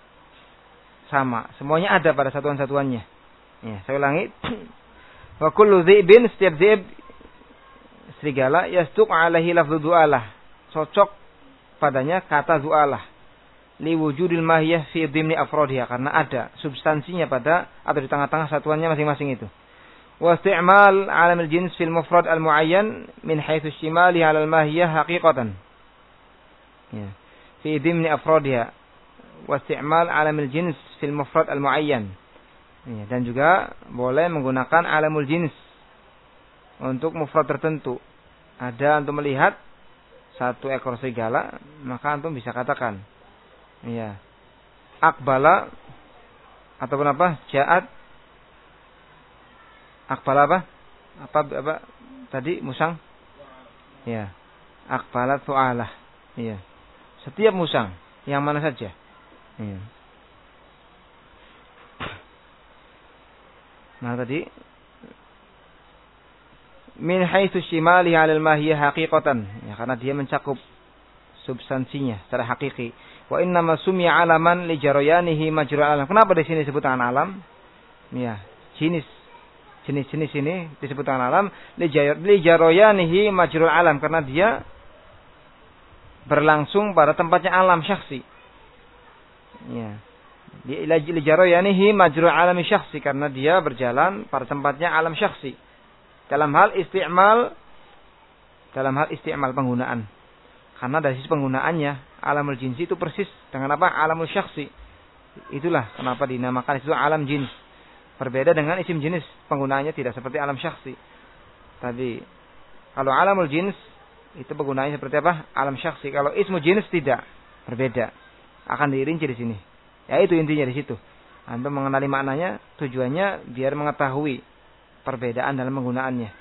sama, semuanya ada pada satuan-satuannya. Ya, saya ulangi. Wa kullu dhi'bin, setiap dhi'b serigala yasduq alaihi lafdhu du'alah, cocok padanya kata du'alah. Li wujudil mahiyah fi dhimni afrodiha, karena ada substansinya pada atau di tengah-tengah satuannya masing-masing itu. Wa isti'mal alamil jins fil mufrad al muayyan min haitsu istimali ala al mahiyah haqiqatan. Ya. Fi dhimni afrodiha. Wa isti'mal alamil jins fil mufrad al muayyan. Ya, dan juga boleh menggunakan alamul jins untuk mufrad tertentu. Ada antum melihat satu ekor serigala, maka antum bisa katakan ya, akbala ataupun apa? Ja'at Akbala apa? Apa apa tadi musang? Ya. Akbala su'alah. Iya. Setiap musang, yang mana saja. Iya. Nah tadi min haitsu shimali 'alal mahiyah haqiqatan, ya karena dia mencakup substansinya secara hakiki. Wa inna ma sumya 'alaman li jarayanihi majra' alam. Kenapa di sini disebut dengan alam? Ya, jenis jenis-jenis ini disebut dengan alam li jarayanihi majra' alam karena dia berlangsung pada tempatnya alam syakhsi. Ya. Li jarayanihi majra' alami syakhsi karena dia berjalan pada tempatnya alam syakhsi. Dalam hal isti'mal dalam hal isti'mal penggunaan. Karena dari sisi penggunaannya alamul jinsi itu persis dengan apa? Alamul syakhsi. Itulah kenapa dinamakan itu alam jins. Berbeda dengan isim jenis, penggunaannya tidak seperti alam syakhsi. Tadi kalau alamul jins itu penggunaannya seperti apa? Alam syakhsi. Kalau ismu jenis tidak, berbeda. Akan dirinci di sini. Ya itu intinya di situ. Anda mengenali maknanya, tujuannya biar mengetahui perbedaan dalam penggunaannya.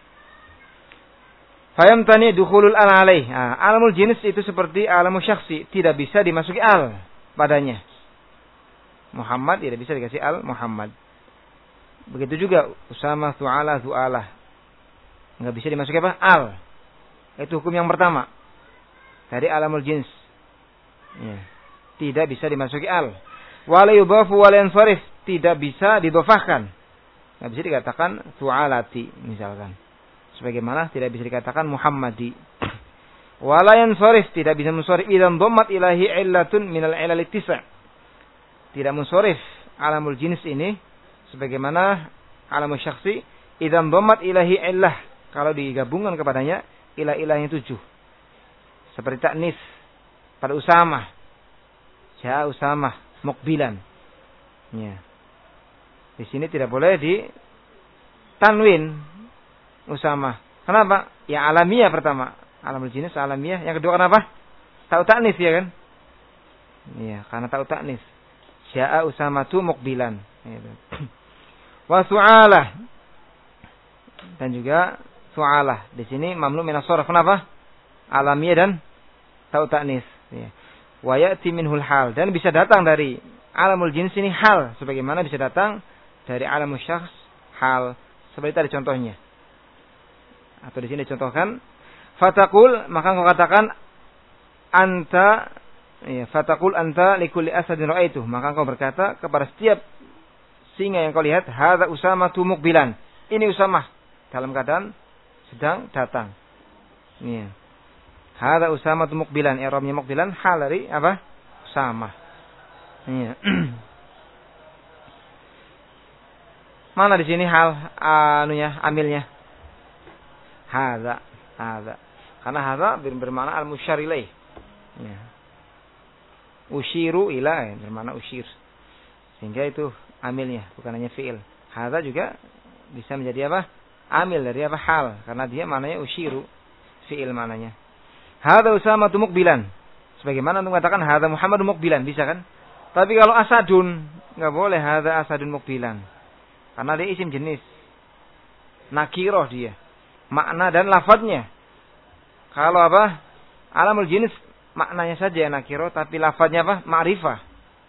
Fayam tani dukhulul al alaih. Nah, alamul jenis itu seperti alamul syakhsi, tidak bisa dimasuki al padanya. Muhammad tidak bisa dikasih al Muhammad. Begitu juga Usama, Su'ala, Zu'alah. Enggak bisa dimasuki apa? Al. Itu hukum yang pertama. Dari alamul jins. Ya. Tidak bisa dimasuki al. Wala yudhafu wala yansarif. Tidak bisa didhofahkan. Enggak bisa dikatakan Su'alati misalkan. Sebagaimana tidak bisa dikatakan Muhammadi. Wala yansarif. Tidak bisa munsharif. Idzan dhammat ilahi illatun minal ilal tisa'. Tidak munsharif alamul jins ini. Sebagaimana alamul syakhsi. Idzan dhammat ilahi illah. Kalau digabungkan kepadanya ilah-ilah yang tujuh. Seperti taknis pada Usamah. Ja Usamah mukbilan. Ya. Di sini tidak boleh di tanwin Usamah. Kenapa? Ya alamiah pertama. Alamul jenis alamiah. Yang kedua kenapa? Ta'u taknis ya kan? Iya, karena ta'u taknis. Ja Usamatu mukbilan. Gitu. Wa su'alah. Dan juga su'alah. Di sini mamnu minas sharaf. Kenapa? Alamiah dan ta'u taknis. Ya. Wa ya'ti minhul hal. Dan bisa datang dari alamul jins ini hal. Sebagaimana bisa datang dari alamul syakhs hal. Seperti tadi contohnya. Atau di sini contohkan. Fatakul. Maka engkau katakan. Anta. Ya, fatakul anta likulli asadin ra'aitu. Maka engkau berkata kepada setiap singa yang kau lihat. Hadha Usamatu mukbilan. Ini Usamah. Dalam keadaan sedang datang. Iya. Hadza Usamah mukbilan, i'rabnya mukbilan hal dari apa? Usamah. Iya. Mana di sini hal anunya, amilnya? Hadza, hadza. Karena hadza bermakna al-musyar ilaih. Ya. Usyiru ila bermakna usyir. Sehingga itu amilnya, bukan hanya fiil. Hadza juga bisa menjadi apa? Amil dari apa? Hal, karena dia maknanya usyiru, fiil maknanya. Hadza Usamah mukbilan. Sebagaimana untuk mengatakan hadza Muhammad mukbilan, bisa kan? Tapi kalau asadun, enggak boleh hadza asadun mukbilan. Karena dia isim jenis. Nakirah dia. Makna dan lafadznya. Kalau apa? Alamul jenis maknanya saja nakirah, tapi lafadznya apa? Ma'rifah.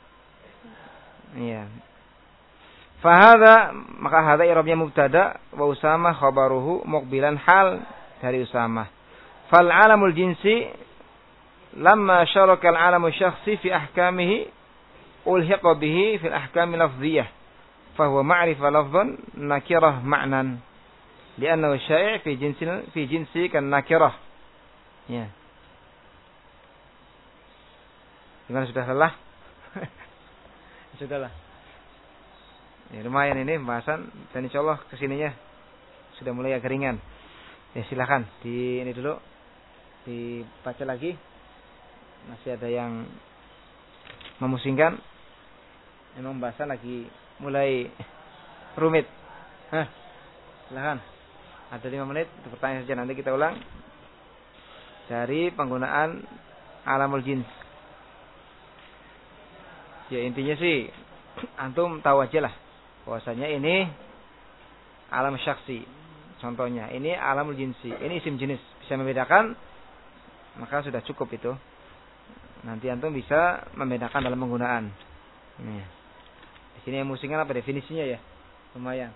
Iya. Fahadza, maka hadza i'rabnya mubtada wa Usamah khabaruhu mukbilan hal dari Usamah. Fal alamul jinsi lamma syaraka al alamul syakhsi fi ahkamihi ulhiqa bihi fil ahkami lafdhiyah fa huwa ma'rifah lafdhan nakirah ma'nan li'annahu syai' fi jinsi fi jinsi kan nakirah. Ya. Gimana, sudah lelah? Sudahlah. Ya, lumayan ini pembahasan dan insyaallah kesininya sudah mulai agak ringan. Ya silakan di ini dulu dibaca lagi. Masih ada yang memusingkan. Memang bahasa lagi mulai rumit. Hah. Silakan. Ada lima menit untuk pertanyaan saja, nanti kita ulang dari penggunaan alamul jins. Ya intinya sih antum tahu aja lah bahwasanya ini alam syaksi. Contohnya, ini alamul jinsi, ini isim jenis. Bisa membedakan, maka sudah cukup itu. Nanti antum bisa membedakan dalam penggunaan. Nih. Di sini yang musingan apa definisinya ya? Lumayan.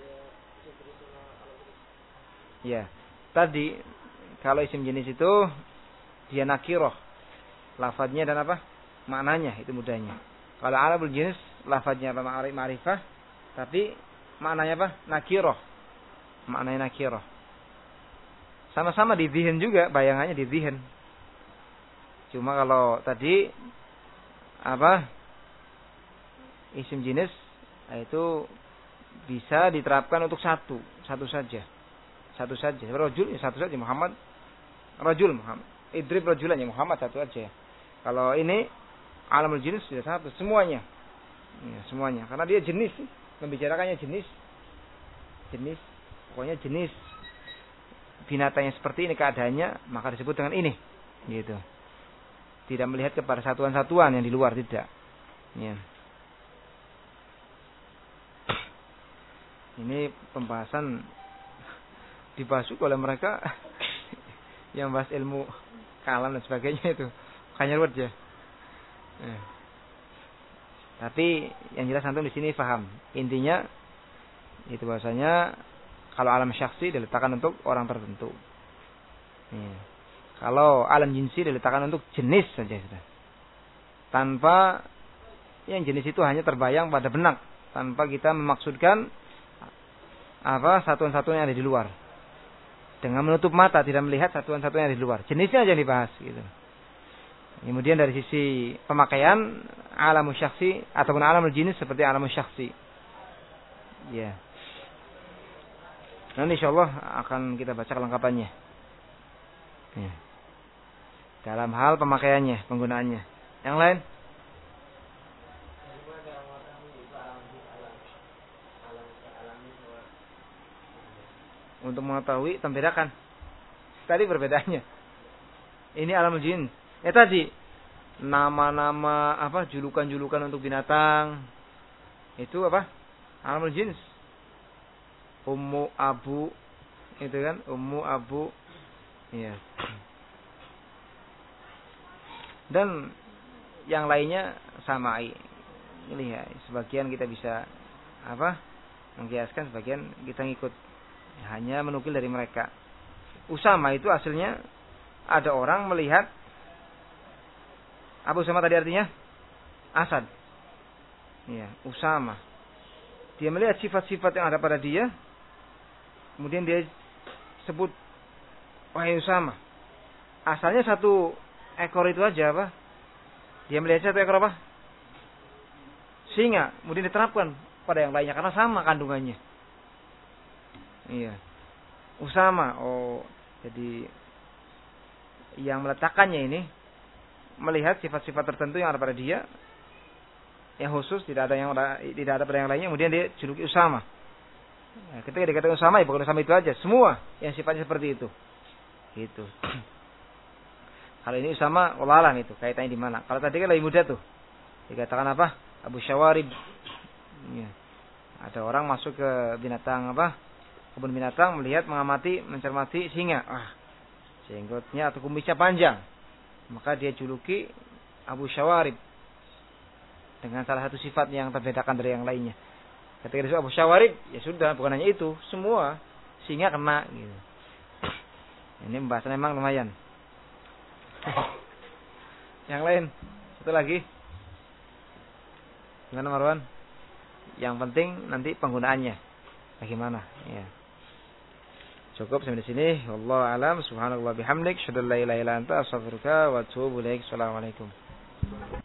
Ya. Tadi kalau isim jenis itu dia nakiroh. Lafadznya dan apa? Maknanya itu mudahnya. Kalau alamul jenis lafadznya apa? Ma'rifah, tapi maknanya apa? Nakiroh. Maknanya nakiroh. Sama-sama di zihin juga, bayangannya di zihin. Cuma kalau tadi apa? Isim jenis itu bisa diterapkan untuk satu, satu saja. Satu saja. Rajul ya satu saja, Muhammad. Rajul Muhammad. Idrib rajulan ya Muhammad satu aja. Kalau ini alamul jenis sudah satu, semuanya. Ya, semuanya. Karena dia jenis, membicarakannya jenis. Jenis, pokoknya jenis binatangnya seperti ini keadaannya, maka disebut dengan ini. Gitu. Tidak melihat kepada satuan-satuan yang di luar, tidak. Ya. Ini pembahasan dibahas oleh mereka yang bahas ilmu kalam dan sebagainya itu. Kayaknya ruwet ya. Eh. Tapi yang jelas antum di sini paham. Intinya itu bahasanya kalau alam syaksi diletakkan untuk orang tertentu. Eh. Kalau alam jinsi diletakkan untuk jenis saja sudah. Tanpa yang jenis itu hanya terbayang pada benak, tanpa kita memaksudkan apa satuan-satuan yang ada di luar. Dengan menutup mata tidak melihat satuan-satuan yang ada di luar. Jenisnya aja yang dibahas gitu. Kemudian dari sisi pemakaian alam syaksi ataupun alam jenis seperti alam syaksi. Ya. Nanti insyaallah akan kita baca kelengkapannya. Ya. Dalam hal pemakaiannya, penggunaannya. Yang lain? Untuk mengetahui, membedakan. Tadi perbedaannya. Ini alam jin. Eh tadi nama-nama apa julukan-julukan untuk binatang itu apa? Alam jins. Ummu, abu, itu kan? Ummu, abu. Iya. Dan yang lainnya sama. Ini ya, sebagian kita bisa apa? Mengkiaskan, sebagian kita ngikut. Hanya menukil dari mereka. Usama itu hasilnya ada orang melihat Abu Usama tadi artinya Asad. Iya, Usama. Dia melihat sifat-sifat yang ada pada dia. Kemudian dia sebut wahai Usama. Asalnya satu ekor itu aja apa? Dia melihat satu ekor apa? Singa. Kemudian diterapkan pada yang lainnya karena sama kandungannya. Iya. Usama. Oh, jadi yang meletakkannya ini melihat sifat-sifat tertentu yang ada pada dia yang khusus, tidak ada yang tidak ada pada yang lainnya, kemudian dia juluki Usama. Nah, ketika dikatakan Usama, ya bukan Usama itu aja, semua yang sifatnya seperti itu. Gitu. Kalau ini Usama walalan itu kaitannya di mana? Kalau tadi kan lebih mudah tuh. Dikatakan apa? Abu Syawarib. Ya. Ada orang masuk ke binatang apa? Kebun binatang, melihat, mengamati, mencermati singa. Ah, jenggotnya atau kumisnya panjang. Maka dia juluki Abu Syawarib. Dengan salah satu sifat yang terbedakan dari yang lainnya. Ketika disebut Abu Syawarib, ya sudah, bukan hanya itu. Semua singa kena. Gitu. Ini pembahasan memang lumayan. Yang lain, satu lagi. Gimana Marwan? Yang penting nanti penggunaannya. Bagaimana? Ya. Cukup sampai di sini. Wallahu a'lam. Subhanallah bihamdik. Asyhadu an la ilaha illa anta astaghfiruka wa atubu ilaik. Assalamualaikum.